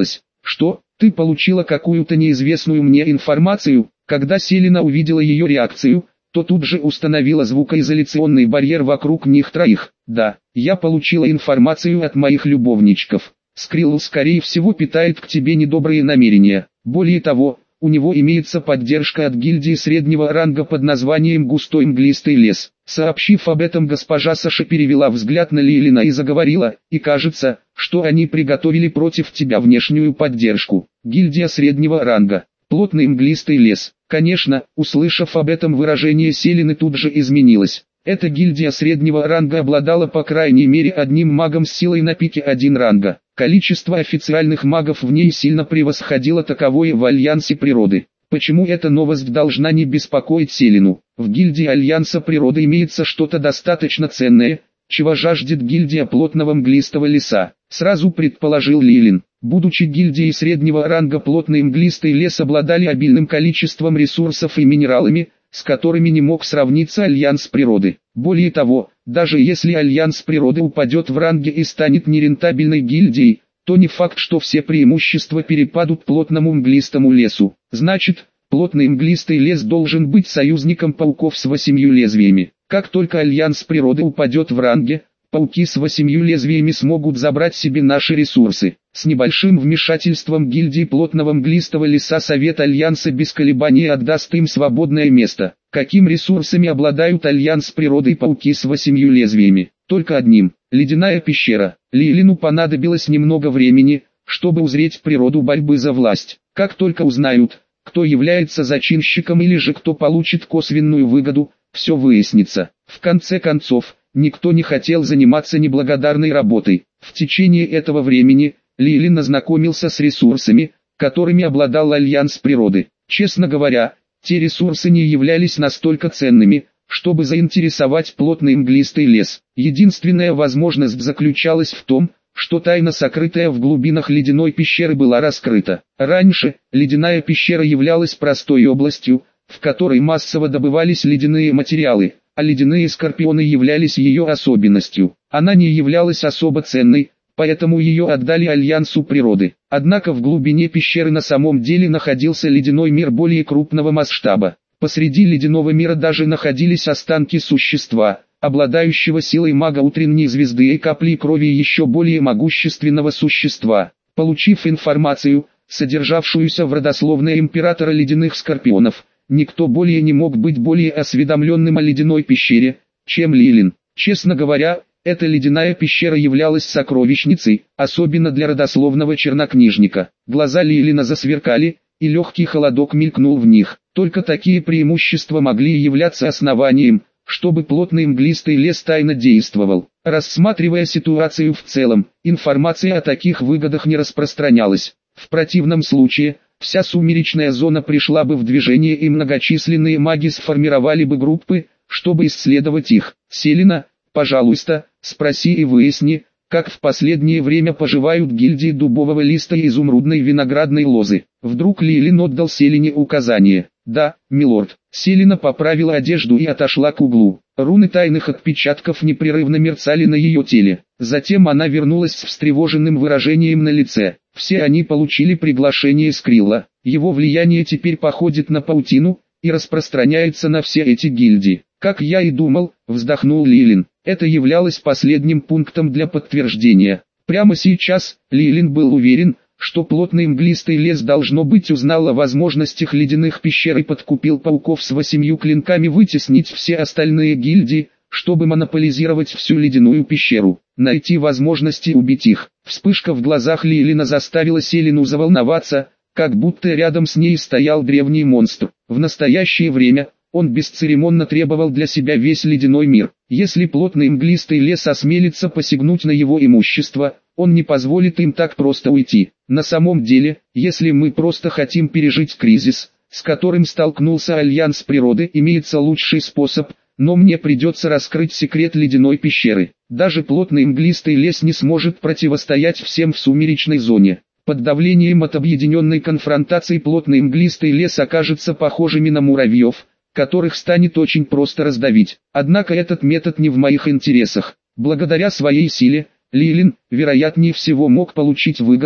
Что, ты получила какую-то неизвестную мне информацию? Когда Селена увидела ее реакцию, то тут же установила звукоизоляционный барьер вокруг них троих. Да, я получила информацию от моих любовничков. Скрилл скорее всего питает к тебе недобрые намерения. Более того, у него имеется поддержка от гильдии среднего ранга под названием «Густой мглистый лес». Сообщив об этом, госпожа Саша перевела взгляд на Лилина и заговорила, и кажется, что они приготовили против тебя внешнюю поддержку. Гильдия среднего ранга. Плотный мглистый лес. Конечно, услышав об этом, выражение Селены тут же изменилось. Эта гильдия среднего ранга обладала по крайней мере одним магом с силой на пике 1 ранга. Количество официальных магов в ней сильно превосходило таковое в Альянсе Природы. Почему эта новость должна не беспокоить Селену? В гильдии Альянса Природы имеется что-то достаточно ценное, чего жаждет гильдия плотного мглистого леса, сразу предположил Лилин. Будучи гильдией среднего ранга, плотный мглистый лес обладали обильным количеством ресурсов и минералами, с которыми не мог сравниться Альянс Природы. Более того, даже если Альянс Природы упадет в ранге и станет нерентабельной гильдией, то не факт, что все преимущества перепадут плотному мглистому лесу. Значит, плотный мглистый лес должен быть союзником пауков с 8 лезвиями. Как только Альянс Природы упадет в ранге, пауки с 8 лезвиями смогут забрать себе наши ресурсы. С небольшим вмешательством гильдии плотного мглистого леса Совет Альянса без колебаний отдаст им свободное место. Каким ресурсами обладают Альянс Природы и пауки с 8 лезвиями? Только одним – ледяная пещера. Лилину понадобилось немного времени, чтобы узреть природу борьбы за власть. Как только узнают, кто является зачинщиком или же кто получит косвенную выгоду, все выяснится. В конце концов, никто не хотел заниматься неблагодарной работой. В течение этого времени Лилин ознакомился с ресурсами, которыми обладал Альянс Природы. Честно говоря, те ресурсы не являлись настолько ценными, чтобы заинтересовать плотный мглистый лес. Единственная возможность заключалась в том, что тайна, сокрытая в глубинах ледяной пещеры, была раскрыта. Раньше, ледяная пещера являлась простой областью, в которой массово добывались ледяные материалы, а ледяные скорпионы являлись ее особенностью. Она не являлась особо ценной, поэтому ее отдали Альянсу Природы. Однако в глубине пещеры на самом деле находился ледяной мир более крупного масштаба. Посреди ледяного мира даже находились останки существа, обладающего силой мага утренней звезды и капли крови еще более могущественного существа. Получив информацию, содержавшуюся в родословной императора ледяных скорпионов, никто более не мог быть более осведомленным о ледяной пещере, чем Лилин. Честно говоря, эта ледяная пещера являлась сокровищницей, особенно для родословного чернокнижника. Глаза Лилина засверкали, и легкий холодок мелькнул в них. Только такие преимущества могли являться основанием, чтобы плотный мглистый лес тайно действовал. Рассматривая ситуацию в целом, информация о таких выгодах не распространялась. В противном случае, вся сумеречная зона пришла бы в движение и многочисленные маги сформировали бы группы, чтобы исследовать их. Селена, пожалуйста, спроси и выясни, как в последнее время поживают гильдии дубового листа и изумрудной виноградной лозы. Вдруг Лилин отдал Селене указание. Да, милорд. Селена поправила одежду и отошла к углу. Руны тайных отпечатков непрерывно мерцали на ее теле. Затем она вернулась с встревоженным выражением на лице. Все они получили приглашение Скрилла. Его влияние теперь походит на паутину и распространяется на все эти гильдии. Как я и думал, вздохнул Лилин. Это являлось последним пунктом для подтверждения. Прямо сейчас, Лилин был уверен, что плотный мглистый лес должно быть узнал о возможностях ледяных пещер и подкупил пауков с 8 клинками вытеснить все остальные гильдии, чтобы монополизировать всю ледяную пещеру, найти возможности убить их. Вспышка в глазах Лилина заставила Селену заволноваться, как будто рядом с ней стоял древний монстр. В настоящее время он бесцеремонно требовал для себя весь ледяной мир. Если плотный мглистый лес осмелится посягнуть на его имущество, он не позволит им так просто уйти. На самом деле, если мы просто хотим пережить кризис, с которым столкнулся Альянс Природы, имеется лучший способ, но мне придется раскрыть секрет ледяной пещеры. Даже плотный мглистый лес не сможет противостоять всем в сумеречной зоне. Под давлением от объединенной конфронтации плотный мглистый лес окажется похожими на муравьев, которых станет очень просто раздавить. Однако этот метод не в моих интересах. Благодаря своей силе, Лилин, вероятнее всего, мог получить выгоды,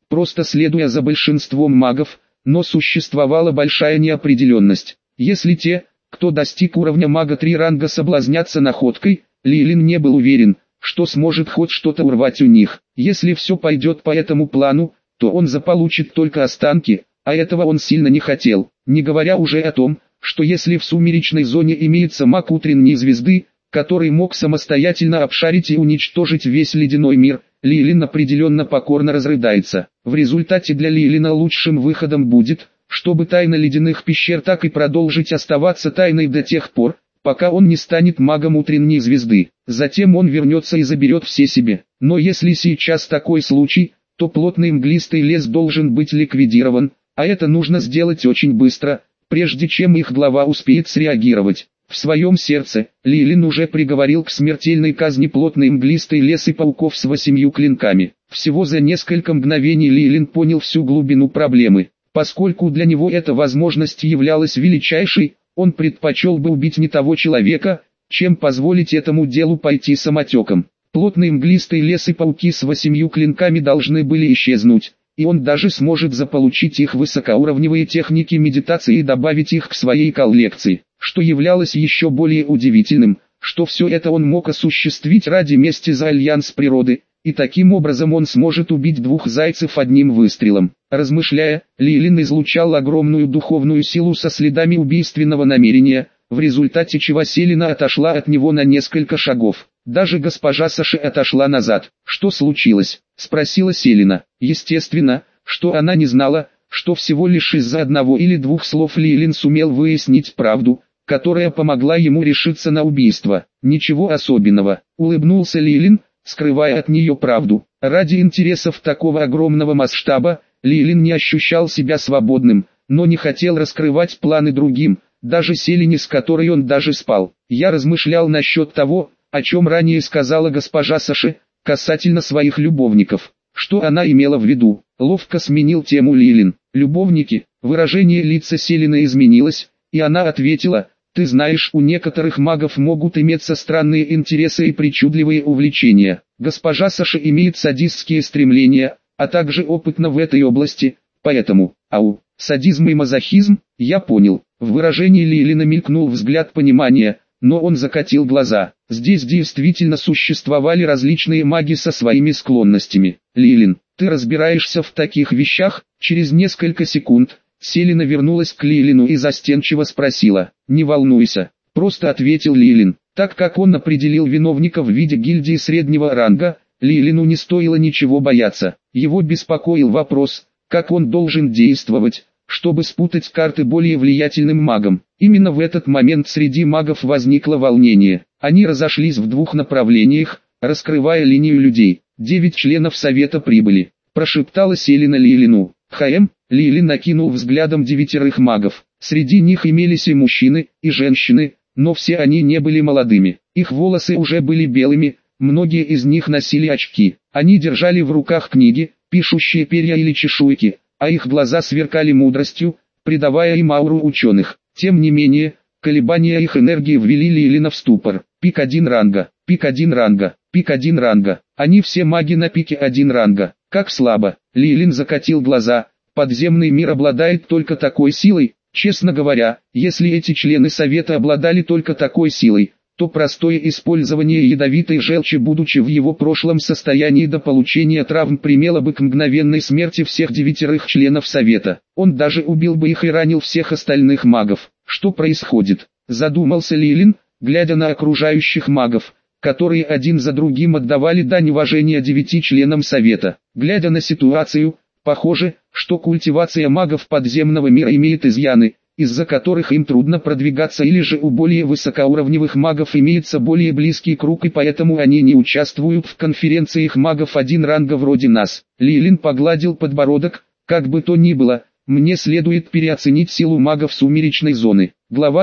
просто следуя за большинством магов, но существовала большая неопределенность. Если те, кто достиг уровня мага 3 ранга, соблазнятся находкой, Лилин не был уверен, что сможет хоть что-то урвать у них. Если все пойдет по этому плану, то он заполучит только останки, а этого он сильно не хотел, не говоря уже о том, что если в сумеречной зоне имеется маг утренней звезды, который мог самостоятельно обшарить и уничтожить весь ледяной мир, Лилин определенно покорно разрыдается. В результате для Лилина лучшим выходом будет, чтобы тайна ледяных пещер так и продолжить оставаться тайной до тех пор, пока он не станет магом утренней звезды. Затем он вернется и заберет все себе. Но если сейчас такой случай, то плотный мглистый лес должен быть ликвидирован, а это нужно сделать очень быстро, прежде чем их глава успеет среагировать. В своем сердце, Лилин уже приговорил к смертельной казни плотный мглистый лес и пауков с 8 клинками. Всего за несколько мгновений Лилин понял всю глубину проблемы. Поскольку для него эта возможность являлась величайшей, он предпочел бы убить не того человека, чем позволить этому делу пойти самотеком. Плотный мглистый лес и пауки с 8 клинками должны были исчезнуть, и он даже сможет заполучить их высокоуровневые техники медитации и добавить их к своей коллекции. Что являлось еще более удивительным, что все это он мог осуществить ради мести за альянс природы, и таким образом он сможет убить 2 зайцев одним выстрелом. Размышляя, Лилин излучал огромную духовную силу со следами убийственного намерения, в результате чего Селена отошла от него на несколько шагов. Даже госпожа Саши отошла назад. «Что случилось?» – спросила Селена. Естественно, что она не знала, что всего лишь из-за 1 или 2 слов Лилин сумел выяснить правду, которая помогла ему решиться на убийство. «Ничего особенного», — улыбнулся Лилин, скрывая от нее правду. Ради интересов такого огромного масштаба, Лилин не ощущал себя свободным, но не хотел раскрывать планы другим, даже Селене, с которой он даже спал. «Я размышлял насчет того, о чем ранее сказала госпожа Саши, касательно своих любовников. Что она имела в виду?» Ловко сменил тему Лилин. «Любовники?» Выражение лица Селены изменилось, и она ответила: «Ты знаешь, у некоторых магов могут иметься странные интересы и причудливые увлечения. Госпожа Саша имеет садистские стремления, а также опытна в этой области, поэтому, садизм и мазохизм, я понял». В выражении Лилина мелькнул взгляд понимания, но он закатил глаза. Здесь действительно существовали различные маги со своими склонностями. «Лилин, ты разбираешься в таких вещах?» Через несколько секунд Селена вернулась к Лилину и застенчиво спросила. «Не волнуйся», — просто ответил Лилин. Так как он определил виновника в виде гильдии среднего ранга, Лилину не стоило ничего бояться. Его беспокоил вопрос, как он должен действовать, чтобы спутать карты более влиятельным магам. Именно в этот момент среди магов возникло волнение. Они разошлись в 2 направлениях, раскрывая линию людей. 9 членов совета прибыли, прошептала Селена Лилину. Лилин накинул взглядом 9 магов. Среди них имелись и мужчины, и женщины, но все они не были молодыми. Их волосы уже были белыми, многие из них носили очки. Они держали в руках книги, пишущие перья или чешуйки, а их глаза сверкали мудростью, придавая им ауру ученых. Тем не менее, колебания их энергии ввели Лилина в ступор. Пик 1 ранга, пик 1 ранга, пик 1 ранга. Они все маги на пике 1 ранга. Как слабо. Лилин закатил глаза. Подземный мир обладает только такой силой. Честно говоря, если эти члены совета обладали только такой силой, то простое использование ядовитой желчи, будучи в его прошлом состоянии до получения травм, примело бы к мгновенной смерти всех 9 членов совета. Он даже убил бы их и ранил всех остальных магов. Что происходит? Задумался Лилин, глядя на окружающих магов, которые один за другим отдавали дань уважения 9 членам совета. Глядя на ситуацию, похоже, что культивация магов подземного мира имеет изъяны, из-за которых им трудно продвигаться, или же у более высокоуровневых магов имеется более близкий круг, и поэтому они не участвуют в конференциях магов 1 ранга вроде нас. Лилин погладил подбородок. Как бы то ни было, мне следует переоценить силу магов сумеречной зоны. Глава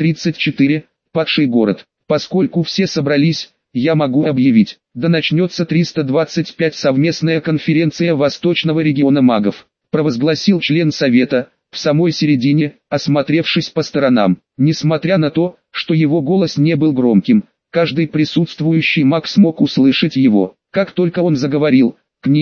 334. Падший город. Поскольку все собрались, я могу объявить: да начнется 325 совместная конференция Восточного региона магов, провозгласил член совета, в самой середине, осмотревшись по сторонам. Несмотря на то, что его голос не был громким, каждый присутствующий маг смог услышать его. Как только он заговорил, книги,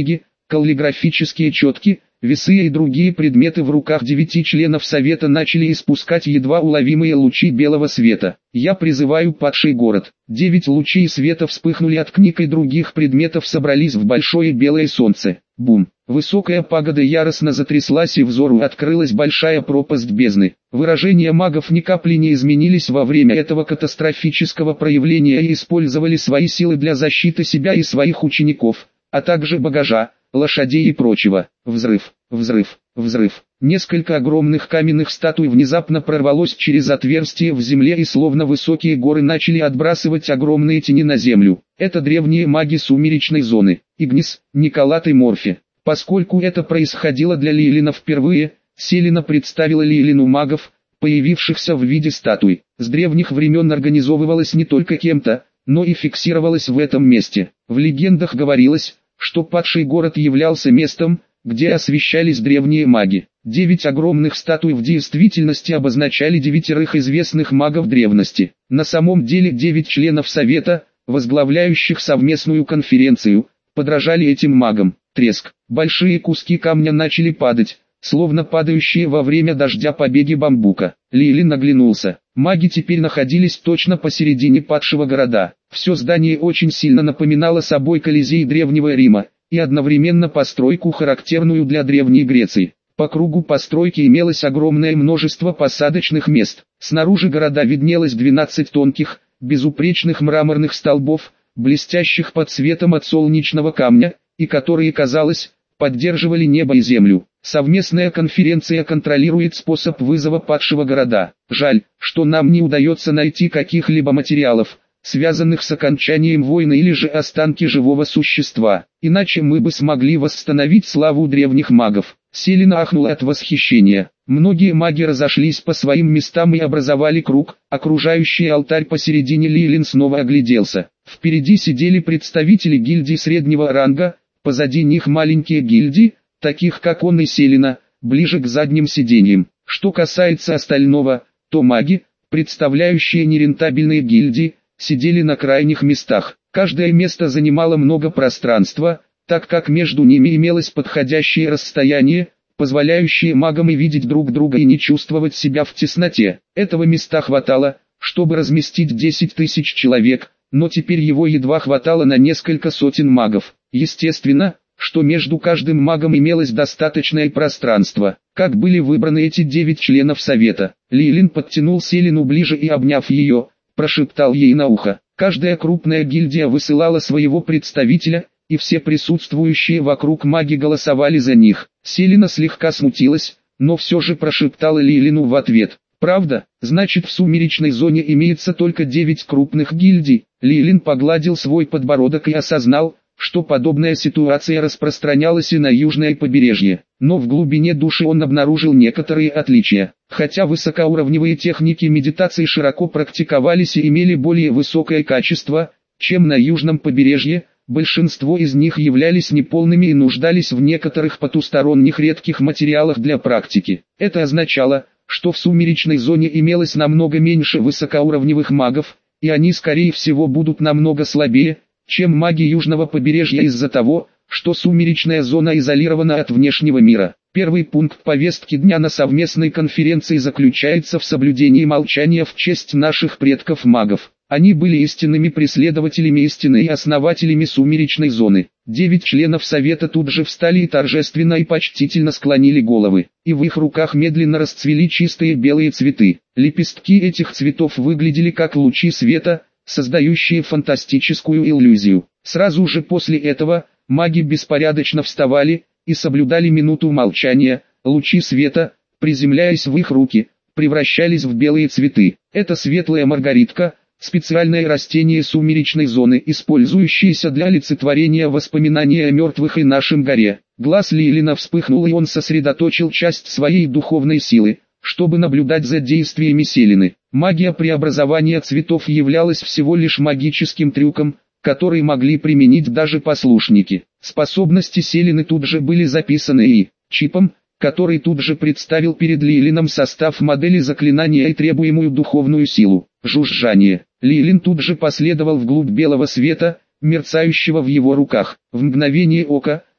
Каллиграфические четки, весы и другие предметы в руках 9 членов Совета начали испускать едва уловимые лучи белого света. Я призываю падший город. 9 лучей света вспыхнули от книг и других предметов, собрались в большое белое солнце. Бум! Высокая пагода яростно затряслась, и взору открылась большая пропасть бездны. Выражения магов ни капли не изменились во время этого катастрофического проявления и использовали свои силы для защиты себя и своих учеников, а также багажа, лошадей и прочего. Взрыв, взрыв, взрыв. Несколько огромных каменных статуй внезапно прорвалось через отверстие в земле, и словно высокие горы начали отбрасывать огромные тени на землю. Это древние маги сумеречной зоны, Игнис, Николат и Морфи. Поскольку это происходило для Лилина впервые, Селена представила Лилину магов, появившихся в виде статуй. С древних времен организовывалось не только кем-то, но и фиксировалось в этом месте. В легендах говорилось, что падший город являлся местом, где освящались древние маги. 9 огромных статуй в действительности обозначали 9 известных магов древности. На самом деле 9 членов Совета, возглавляющих совместную конференцию, подражали этим магам. Треск. Большие куски камня начали падать, словно падающие во время дождя побеги бамбука. Лилин оглянулся. Маги теперь находились точно посередине падшего города. Все здание очень сильно напоминало собой Колизей Древнего Рима, и одновременно постройку, характерную для Древней Греции. По кругу постройки имелось огромное множество посадочных мест. Снаружи города виднелось 12 тонких, безупречных мраморных столбов, блестящих под светом от солнечного камня, и которые, казалось, поддерживали небо и землю. Совместная конференция контролирует способ вызова падшего города. Жаль, что нам не удается найти каких-либо материалов, связанных с окончанием войны или же останки живого существа. Иначе мы бы смогли восстановить славу древних магов. Селена ахнула от восхищения. Многие маги разошлись по своим местам и образовали круг, окружающий алтарь посередине. Лилин снова огляделся. Впереди сидели представители гильдий среднего ранга, позади них маленькие гильдии, таких как он и Селена, ближе к задним сиденьям. Что касается остального, то маги, представляющие нерентабельные гильдии, сидели на крайних местах. Каждое место занимало много пространства, так как между ними имелось подходящее расстояние, позволяющее магам и видеть друг друга и не чувствовать себя в тесноте. Этого места хватало, чтобы разместить 10 тысяч человек, но теперь его едва хватало на несколько сотен магов. Естественно, что между каждым магом имелось достаточное пространство. Как были выбраны эти 9 членов Совета? Лилин подтянул Селену ближе и, обняв ее, прошептал ей на ухо. Каждая крупная гильдия высылала своего представителя, и все присутствующие вокруг маги голосовали за них. Селена слегка смутилась, но все же прошептала Лилину в ответ. «Правда? Значит, в сумеречной зоне имеется только 9 крупных гильдий». Лилин погладил свой подбородок и осознал, что подобная ситуация распространялась и на южное побережье. Но в глубине души он обнаружил некоторые отличия. Хотя высокоуровневые техники медитации широко практиковались и имели более высокое качество, чем на южном побережье, большинство из них являлись неполными и нуждались в некоторых потусторонних редких материалах для практики. Это означало, что в сумеречной зоне имелось намного меньше высокоуровневых магов, и они скорее всего будут намного слабее, чем маги южного побережья из-за того, что сумеречная зона изолирована от внешнего мира. Первый пункт повестки дня на совместной конференции заключается в соблюдении молчания в честь наших предков-магов. Они были истинными преследователями истины и основателями сумеречной зоны. 9 членов Совета тут же встали и торжественно и почтительно склонили головы, и в их руках медленно расцвели чистые белые цветы. Лепестки этих цветов выглядели как лучи света, создающие фантастическую иллюзию. Сразу же после этого, маги беспорядочно вставали и соблюдали минуту молчания. Лучи света, приземляясь в их руки, превращались в белые цветы. Это светлая маргаритка, специальное растение сумеречной зоны, использующееся для олицетворения воспоминаний о мертвых и нашем горе. Глаз Лилина вспыхнул, и он сосредоточил часть своей духовной силы, чтобы наблюдать за действиями Селены. Магия преобразования цветов являлась всего лишь магическим трюком, который могли применить даже послушники. Способности Селены тут же были записаны и чипом, который тут же представил перед Лилином состав модели заклинания и требуемую духовную силу. Жужжание. Лилин тут же последовал вглубь белого света, мерцающего в его руках. В мгновение ока,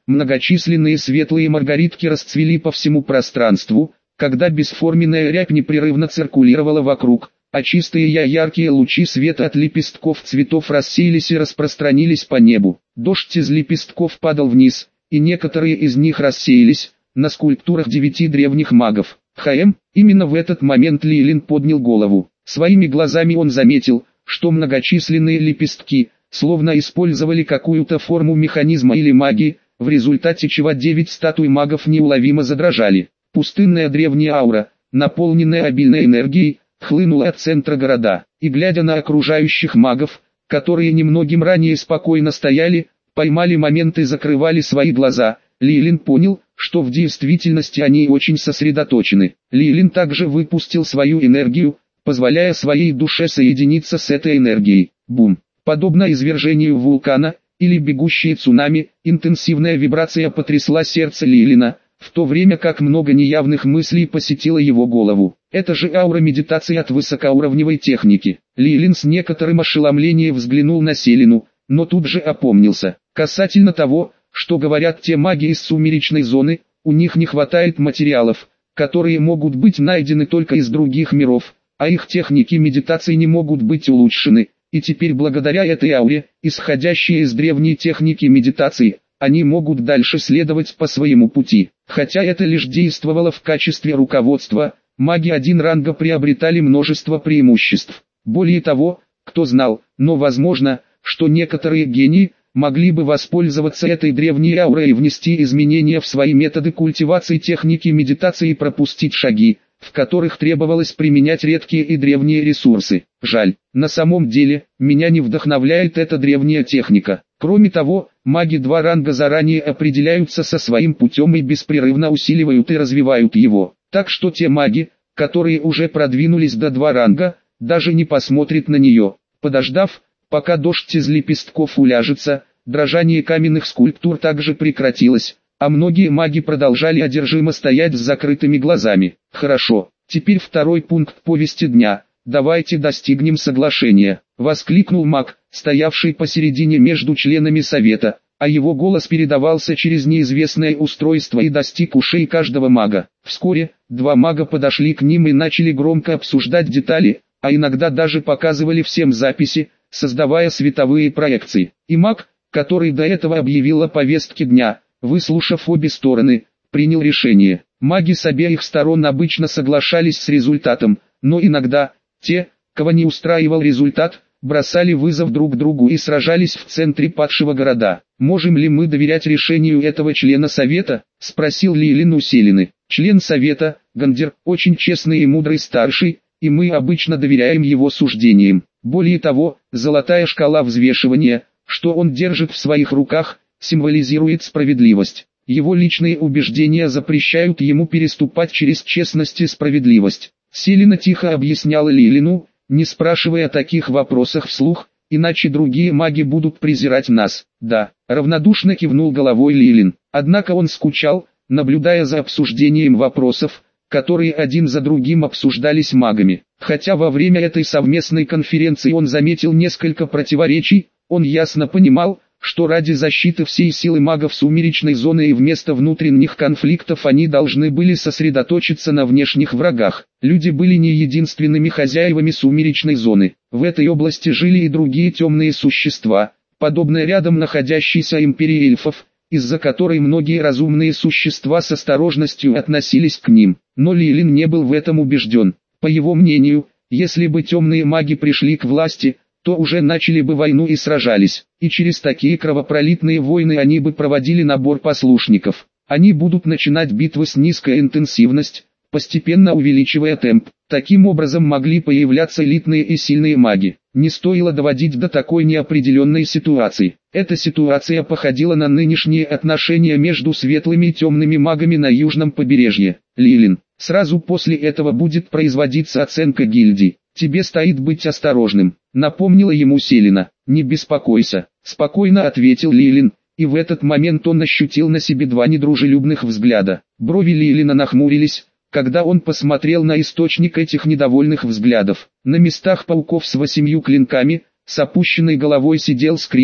Многочисленные светлые маргаритки расцвели по всему пространству, когда бесформенная рябь непрерывно циркулировала вокруг, а чистые яркие лучи света от лепестков цветов рассеялись и распространились по небу. Дождь из лепестков падал вниз, и некоторые из них рассеялись на скульптурах 9 древних магов. Именно в этот момент Лилин поднял голову. Своими глазами он заметил, что многочисленные лепестки, словно использовали какую-то форму механизма или магии, в результате чего 9 статуй магов неуловимо задрожали. Пустынная древняя аура, наполненная обильной энергией, хлынула от центра города, и глядя на окружающих магов, которые немногим ранее спокойно стояли, поймали момент и закрывали свои глаза, Лилин понял, что в действительности они очень сосредоточены. Лилин также выпустил свою энергию, позволяя своей душе соединиться с этой энергией. Бум! Подобно извержению вулкана, или бегущей цунами, интенсивная вибрация потрясла сердце Лилина, в то время как много неявных мыслей посетило его голову. Это же аура медитации от высокоуровневой техники. Лилин с некоторым ошеломлением взглянул на Селину, но тут же опомнился. Касательно того, что говорят те маги из сумеречной зоны, у них не хватает материалов, которые могут быть найдены только из других миров, а их техники медитации не могут быть улучшены. И теперь благодаря этой ауре, исходящей из древней техники медитации, они могут дальше следовать по своему пути. Хотя это лишь действовало в качестве руководства, маги 1 ранга приобретали множество преимуществ. Более того, кто знал, но возможно, что некоторые гении могли бы воспользоваться этой древней аурой и внести изменения в свои методы культивации техники медитации и пропустить шаги, в которых требовалось применять редкие и древние ресурсы. Жаль, на самом деле, меня не вдохновляет эта древняя техника. Кроме того, маги 2 ранга заранее определяются со своим путем и беспрерывно усиливают и развивают его. Так что те маги, которые уже продвинулись до 2 ранга, даже не посмотрят на нее. Подождав, пока дождь из лепестков уляжется, дрожание каменных скульптур также прекратилось, а многие маги продолжали одержимо стоять с закрытыми глазами. Хорошо, теперь второй пункт повести дня. Давайте достигнем соглашения, воскликнул маг, стоявший посередине между членами совета, а его голос передавался через неизвестное устройство и достиг ушей каждого мага. Вскоре, 2 мага подошли к ним и начали громко обсуждать детали, а иногда даже показывали всем записи, создавая световые проекции. И маг, который до этого объявил о повестке дня, выслушав обе стороны, принял решение. Маги с обеих сторон обычно соглашались с результатом, но иногда, те, кого не устраивал результат, бросали вызов друг другу и сражались в центре падшего города. «Можем ли мы доверять решению этого члена совета?» – спросил Лилин у Селины. Член совета, Гандер, очень честный и мудрый старший, и мы обычно доверяем его суждениям. Более того, золотая шкала взвешивания, что он держит в своих руках, символизирует справедливость. Его личные убеждения запрещают ему переступать через честность и справедливость. Селина тихо объясняла Лилину, не спрашивая о таких вопросах вслух, иначе другие маги будут презирать нас. Да, равнодушно кивнул головой Лилин. Однако он скучал, наблюдая за обсуждением вопросов, которые один за другим обсуждались магами. Хотя во время этой совместной конференции он заметил несколько противоречий, он ясно понимал, что ради защиты всей силы магов сумеречной зоны и вместо внутренних конфликтов они должны были сосредоточиться на внешних врагах. Люди были не единственными хозяевами сумеречной зоны. В этой области жили и другие темные существа, подобные рядом находящейся империи эльфов, из-за которой многие разумные существа с осторожностью относились к ним. Но Лилин не был в этом убежден. По его мнению, если бы темные маги пришли к власти, то уже начали бы войну и сражались, и через такие кровопролитные войны они бы проводили набор послушников. Они будут начинать битвы с низкой интенсивностью, постепенно увеличивая темп. Таким образом могли появляться элитные и сильные маги. Не стоило доводить до такой неопределенной ситуации. Эта ситуация походила на нынешние отношения между светлыми и темными магами на южном побережье. Лилин, сразу после этого будет производиться оценка гильдий. Тебе стоит быть осторожным, напомнила ему Селина. Не беспокойся, спокойно ответил Лилин, и в этот момент он ощутил на себе 2 недружелюбных взгляда. Брови Лилина нахмурились, когда он посмотрел на источник этих недовольных взглядов. На местах пауков с 8 клинками, с опущенной головой сидел Скрилл,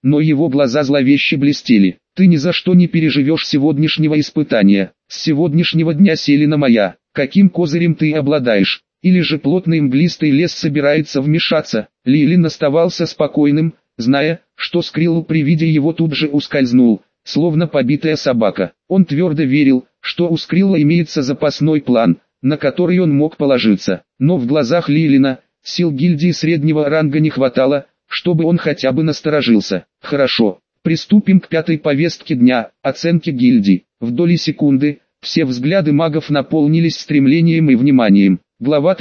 но его глаза зловеще блестели. «Ты ни за что не переживешь сегодняшнего испытания. С сегодняшнего дня Селена моя, каким козырем ты обладаешь? Или же плотный мглистый лес собирается вмешаться?» Лилин оставался спокойным, зная, что Скрилл при виде его тут же ускользнул, словно побитая собака. Он твердо верил, что у Скрилла имеется запасной план, на который он мог положиться. Но в глазах Лилина сил гильдии среднего ранга не хватало, чтобы он хотя бы насторожился. «Хорошо, приступим к пятой повестке дня, оценке гильдии». В доли секунды все взгляды магов наполнились стремлением и вниманием. Глава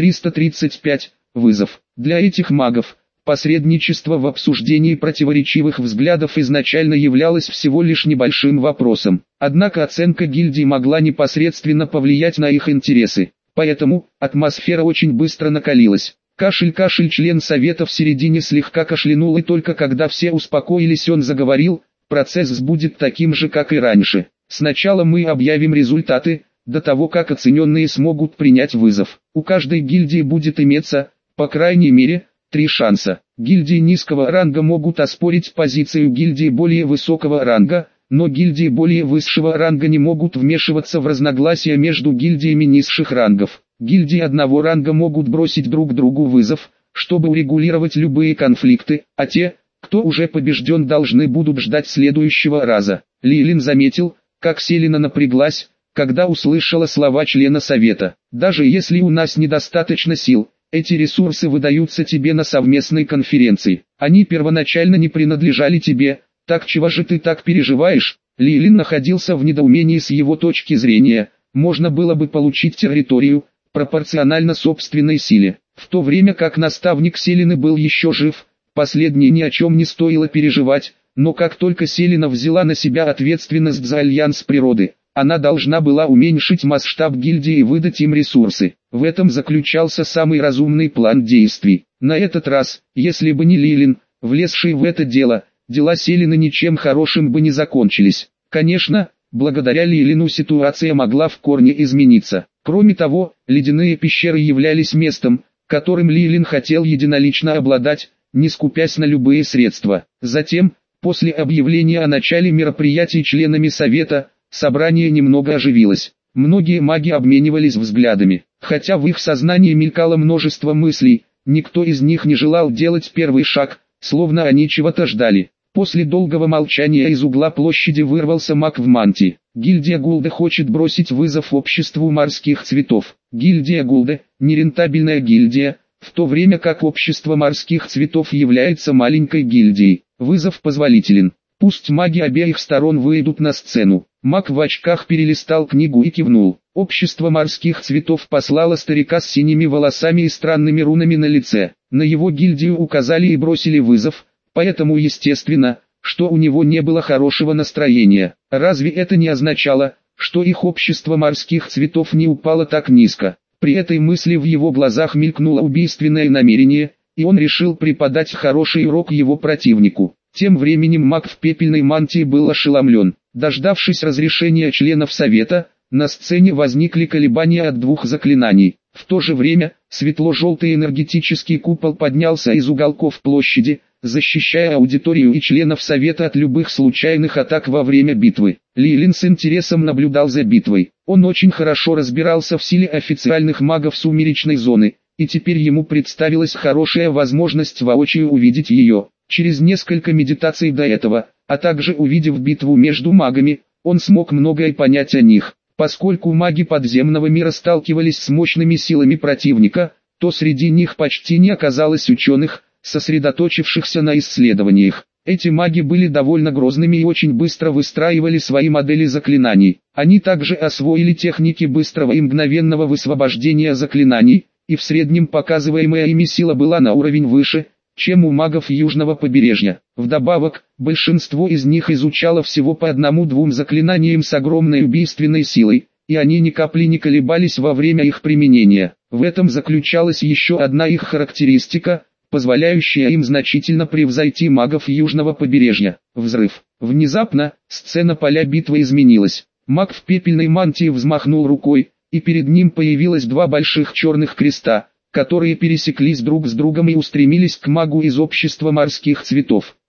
335. Вызов. Для этих магов посредничество в обсуждении противоречивых взглядов изначально являлось всего лишь небольшим вопросом. Однако оценка гильдии могла непосредственно повлиять на их интересы. Поэтому атмосфера очень быстро накалилась. Кашель, член совета в середине слегка кашлянул, и только когда все успокоились, он заговорил: «Процесс будет таким же, как и раньше. Сначала мы объявим результаты, до того как оцененные смогут принять вызов. У каждой гильдии будет иметься, по крайней мере, 3 шанса. Гильдии низкого ранга могут оспорить позицию гильдии более высокого ранга, но гильдии более высшего ранга не могут вмешиваться в разногласия между гильдиями низших рангов. Гильдии одного ранга могут бросить друг другу вызов, чтобы урегулировать любые конфликты, а те, кто уже побежден, должны будут ждать следующего раза». Лилин заметил, как Селена напряглась, когда услышала слова члена совета. «Даже если у нас недостаточно сил, эти ресурсы выдаются тебе на совместной конференции. Они первоначально не принадлежали тебе, так чего же ты так переживаешь?» Лилин находился в недоумении. С его точки зрения, можно было бы получить территорию, пропорционально собственной силе. В то время как наставник Селены был еще жив, последней ни о чем не стоило переживать, но как только Селена взяла на себя ответственность за альянс природы, она должна была уменьшить масштаб гильдии и выдать им ресурсы. В этом заключался самый разумный план действий. На этот раз, если бы не Лилин, влезший в это дело, дела Селены ничем хорошим бы не закончились. Конечно, благодаря Лилину ситуация могла в корне измениться. Кроме того, ледяные пещеры являлись местом, которым Лилин хотел единолично обладать, не скупясь на любые средства. Затем, после объявления о начале мероприятий членами совета, собрание немного оживилось. Многие маги обменивались взглядами. Хотя в их сознании мелькало множество мыслей, никто из них не желал делать первый шаг, словно они чего-то ждали. После долгого молчания из угла площади вырвался маг в мантии. «Гильдия Гулда хочет бросить вызов обществу морских цветов». Гильдия Гулда – нерентабельная гильдия, в то время как общество морских цветов является маленькой гильдией. Вызов позволителен. Пусть маги обеих сторон выйдут на сцену. Маг в очках перелистал книгу и кивнул. Общество морских цветов послало старика с синими волосами и странными рунами на лице. На его гильдию указали и бросили вызов, поэтому естественно, что у него не было хорошего настроения. Разве это не означало, что их общество морских цветов не упало так низко? При этой мысли в его глазах мелькнуло убийственное намерение, и он решил преподать хороший урок его противнику. Тем временем маг в пепельной мантии был ошеломлен. Дождавшись разрешения членов совета, на сцене возникли колебания от 2 заклинаний. В то же время, светло-желтый энергетический купол поднялся из уголков площади, защищая аудиторию и членов совета от любых случайных атак во время битвы. Лилин с интересом наблюдал за битвой. Он очень хорошо разбирался в силе официальных магов сумеречной зоны, и теперь ему представилась хорошая возможность воочию увидеть ее. Через несколько медитаций до этого, а также увидев битву между магами, он смог многое понять о них. Поскольку маги подземного мира сталкивались с мощными силами противника, то среди них почти не оказалось ученых, сосредоточившихся на исследованиях. Эти маги были довольно грозными и очень быстро выстраивали свои модели заклинаний. Они также освоили техники быстрого и мгновенного высвобождения заклинаний, и в среднем показываемая ими сила была на уровень выше, чем у магов южного побережья. Вдобавок, большинство из них изучало всего по 1-2 заклинаниям с огромной убийственной силой, и они ни капли не колебались во время их применения. В этом заключалась еще одна их характеристика, позволяющая им значительно превзойти магов южного побережья. Взрыв. Внезапно, сцена поля битвы изменилась. Маг в пепельной мантии взмахнул рукой, и перед ним появилось 2 больших черных креста, которые пересеклись друг с другом и устремились к магу из общества морских цветов.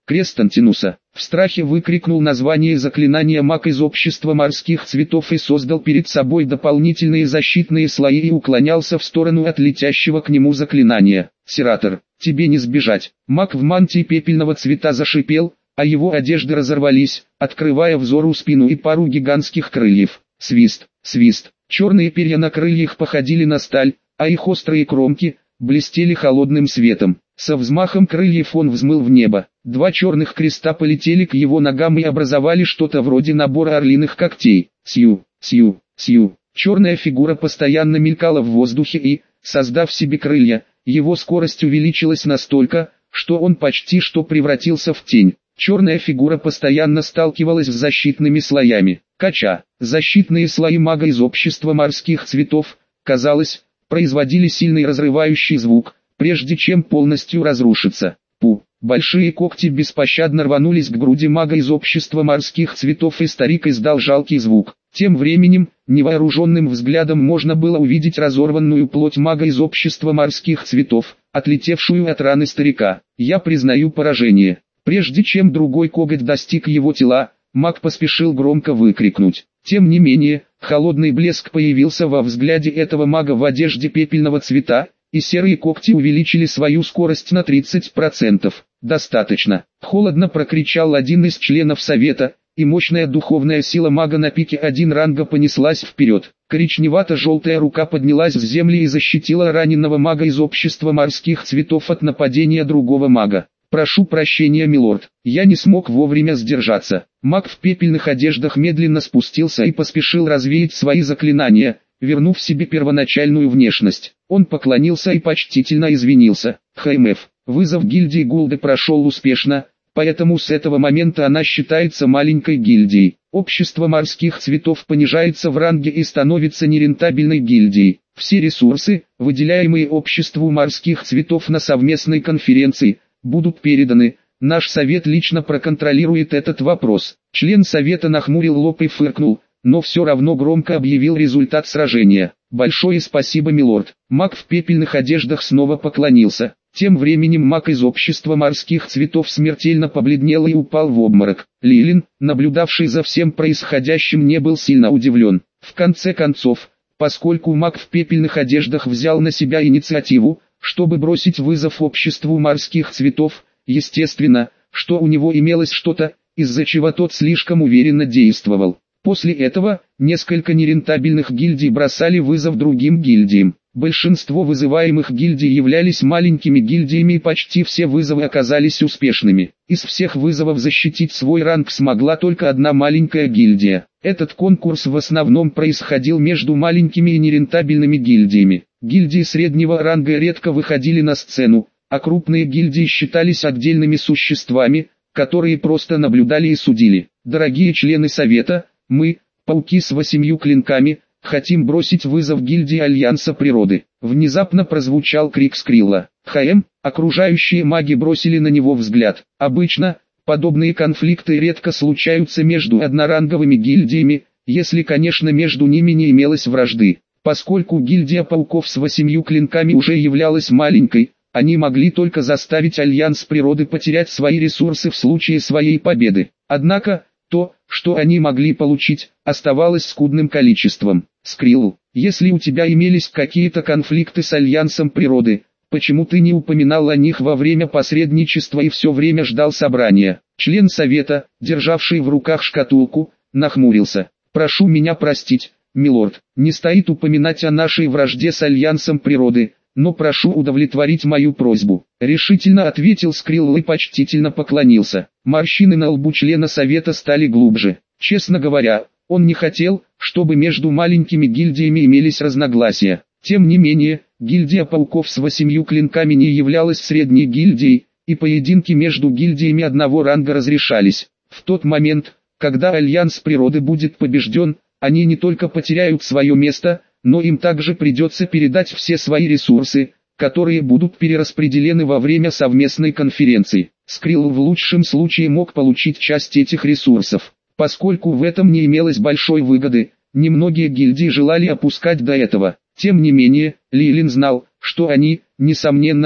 Крест Антинуса. В страхе выкрикнул название заклинания маг из общества морских цветов и создал перед собой дополнительные защитные слои и уклонялся в сторону от летящего к нему заклинания. Сиратор, тебе не сбежать. Маг в мантии пепельного цвета зашипел, а его одежды разорвались, открывая взору спину и пару гигантских крыльев. Свист, свист. Черные перья на крыльях походили на сталь, а их острые кромки блестели холодным светом. Со взмахом крыльев он взмыл в небо. Два черных креста полетели к его ногам и образовали что-то вроде набора орлиных когтей. Сью, сью, сью. Черная фигура постоянно мелькала в воздухе и, создав себе крылья, его скорость увеличилась настолько, что он почти что превратился в тень. Черная фигура постоянно сталкивалась с защитными слоями. Кача. Защитные слои мага из общества морских цветов, казалось, производили сильный разрывающий звук, прежде чем полностью разрушиться. Пу. Большие когти беспощадно рванулись к груди мага из общества морских цветов, и старик издал жалкий звук. Тем временем, невооруженным взглядом можно было увидеть разорванную плоть мага из общества морских цветов, отлетевшую от раны старика. Я признаю поражение. Прежде чем другой коготь достиг его тела, маг поспешил громко выкрикнуть. Тем не менее, холодный блеск появился во взгляде этого мага в одежде пепельного цвета, и серые когти увеличили свою скорость на 30%. «Достаточно!» — холодно прокричал один из членов совета, и мощная духовная сила мага на пике 1 ранга понеслась вперед. Коричневато-желтая рука поднялась с земли и защитила раненого мага из общества морских цветов от нападения другого мага. «Прошу прощения, милорд, я не смог вовремя сдержаться». Маг в пепельных одеждах медленно спустился и поспешил развеять свои заклинания, вернув себе первоначальную внешность. Он поклонился и почтительно извинился. ХМФ. Вызов гильдии Гулды прошел успешно, поэтому с этого момента она считается маленькой гильдией. Общество морских цветов понижается в ранге и становится нерентабельной гильдией. Все ресурсы, выделяемые обществу морских цветов на совместной конференции, будут переданы. Наш совет лично проконтролирует этот вопрос. Член совета нахмурил лоб и фыркнул, но все равно громко объявил результат сражения. «Большое спасибо, милорд». Маг в пепельных одеждах снова поклонился. Тем временем маг из общества морских цветов смертельно побледнел и упал в обморок. Лилин, наблюдавший за всем происходящим, не был сильно удивлен. В конце концов, поскольку маг в пепельных одеждах взял на себя инициативу, чтобы бросить вызов обществу морских цветов, естественно, что у него имелось что-то, из-за чего тот слишком уверенно действовал. После этого, несколько нерентабельных гильдий бросали вызов другим гильдиям. Большинство вызываемых гильдий являлись маленькими гильдиями и почти все вызовы оказались успешными. Из всех вызовов защитить свой ранг смогла только одна маленькая гильдия. Этот конкурс в основном происходил между маленькими и нерентабельными гильдиями. Гильдии среднего ранга редко выходили на сцену, а крупные гильдии считались отдельными существами, которые просто наблюдали и судили. Дорогие члены совета, мы, пауки с 8 клинками, хотим бросить вызов гильдии Альянса Природы. Внезапно прозвучал крик Скрилла. Окружающие маги бросили на него взгляд. Обычно, подобные конфликты редко случаются между одноранговыми гильдиями, если, конечно, между ними не имелось вражды. Поскольку гильдия пауков с 8 клинками уже являлась маленькой, они могли только заставить Альянс Природы потерять свои ресурсы в случае своей победы. Однако, то, что они могли получить, оставалось скудным количеством. Скрилл, если у тебя имелись какие-то конфликты с Альянсом Природы, почему ты не упоминал о них во время посредничества и все время ждал собрания? Член совета, державший в руках шкатулку, нахмурился. Прошу меня простить, милорд, не стоит упоминать о нашей вражде с Альянсом Природы, но прошу удовлетворить мою просьбу. Решительно ответил Скрилл и почтительно поклонился. Морщины на лбу члена совета стали глубже. Честно говоря, он не хотел, чтобы между маленькими гильдиями имелись разногласия. Тем не менее, гильдия пауков с 8 клинками не являлась средней гильдией, и поединки между гильдиями одного ранга разрешались. В тот момент, когда Альянс Природы будет побежден, они не только потеряют свое место, но им также придется передать все свои ресурсы, которые будут перераспределены во время совместной конференции. Скрилл в лучшем случае мог получить часть этих ресурсов. Поскольку в этом не имелось большой выгоды, немногие гильдии желали опускать до этого. Тем не менее, Лилин знал, что они, несомненно,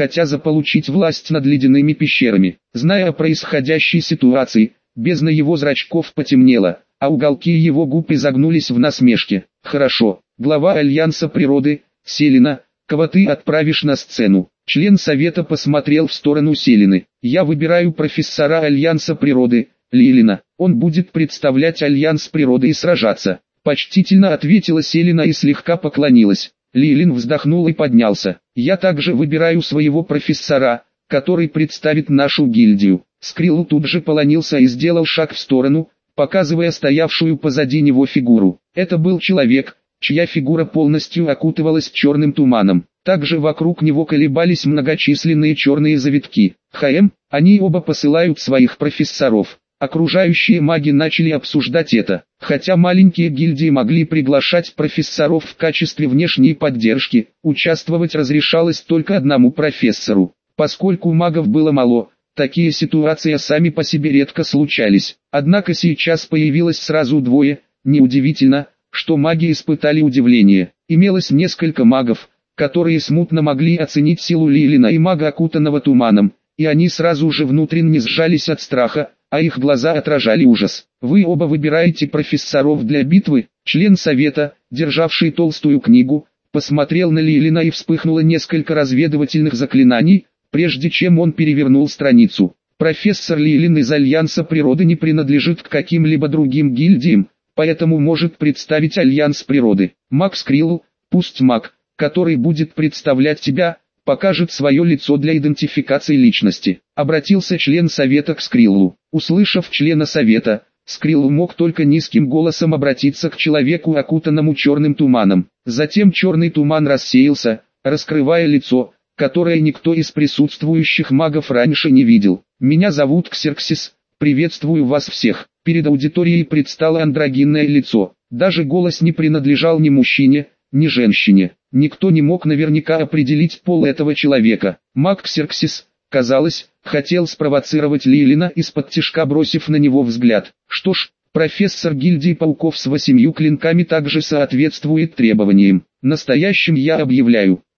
хотя заполучить власть над ледяными пещерами. Зная о происходящей ситуации, бездна его зрачков потемнела, а уголки его губ изогнулись в насмешке. «Хорошо, глава Альянса природы, Селена, кого ты отправишь на сцену?» Член совета посмотрел в сторону Селены. «Я выбираю профессора Альянса природы, Лилина. Он будет представлять Альянс природы и сражаться». Почтительно ответила Селена и слегка поклонилась. Лилин вздохнул и поднялся. «Я также выбираю своего профессора, который представит нашу гильдию». Скрилл тут же поклонился и сделал шаг в сторону, показывая стоявшую позади него фигуру. Это был человек, чья фигура полностью окутывалась черным туманом. Также вокруг него колебались многочисленные черные завитки. Они оба посылают своих профессоров. Окружающие маги начали обсуждать это. Хотя маленькие гильдии могли приглашать профессоров в качестве внешней поддержки, участвовать разрешалось только одному профессору. Поскольку магов было мало, такие ситуации сами по себе редко случались. Однако сейчас появилось сразу двое. Неудивительно, что маги испытали удивление. Имелось несколько магов, которые смутно могли оценить силу Лилина и мага, окутанного туманом, и они сразу же внутренне сжались от страха, а их глаза отражали ужас. «Вы оба выбираете профессоров для битвы?» Член совета, державший толстую книгу, посмотрел на Лилина и вспыхнуло несколько разведывательных заклинаний, прежде чем он перевернул страницу. «Профессор Лилин из Альянса природы не принадлежит к каким-либо другим гильдиям, поэтому может представить Альянс природы. Маг Скрилл, пусть маг, который будет представлять тебя, покажет свое лицо для идентификации личности», обратился член совета к Скриллу. Услышав члена совета, Скрилл мог только низким голосом обратиться к человеку, окутанному черным туманом. Затем черный туман рассеялся, раскрывая лицо, которое никто из присутствующих магов раньше не видел. «Меня зовут Ксерксис, приветствую вас всех». Перед аудиторией предстало андрогинное лицо. Даже голос не принадлежал ни мужчине, ни женщине. Никто не мог наверняка определить пол этого человека. Маг Ксерксис, казалось, хотел спровоцировать Лилина, из-под-тишка бросив на него взгляд. Что ж, профессор гильдии пауков с 8 клинками также соответствует требованиям. Настоящим я объявляю.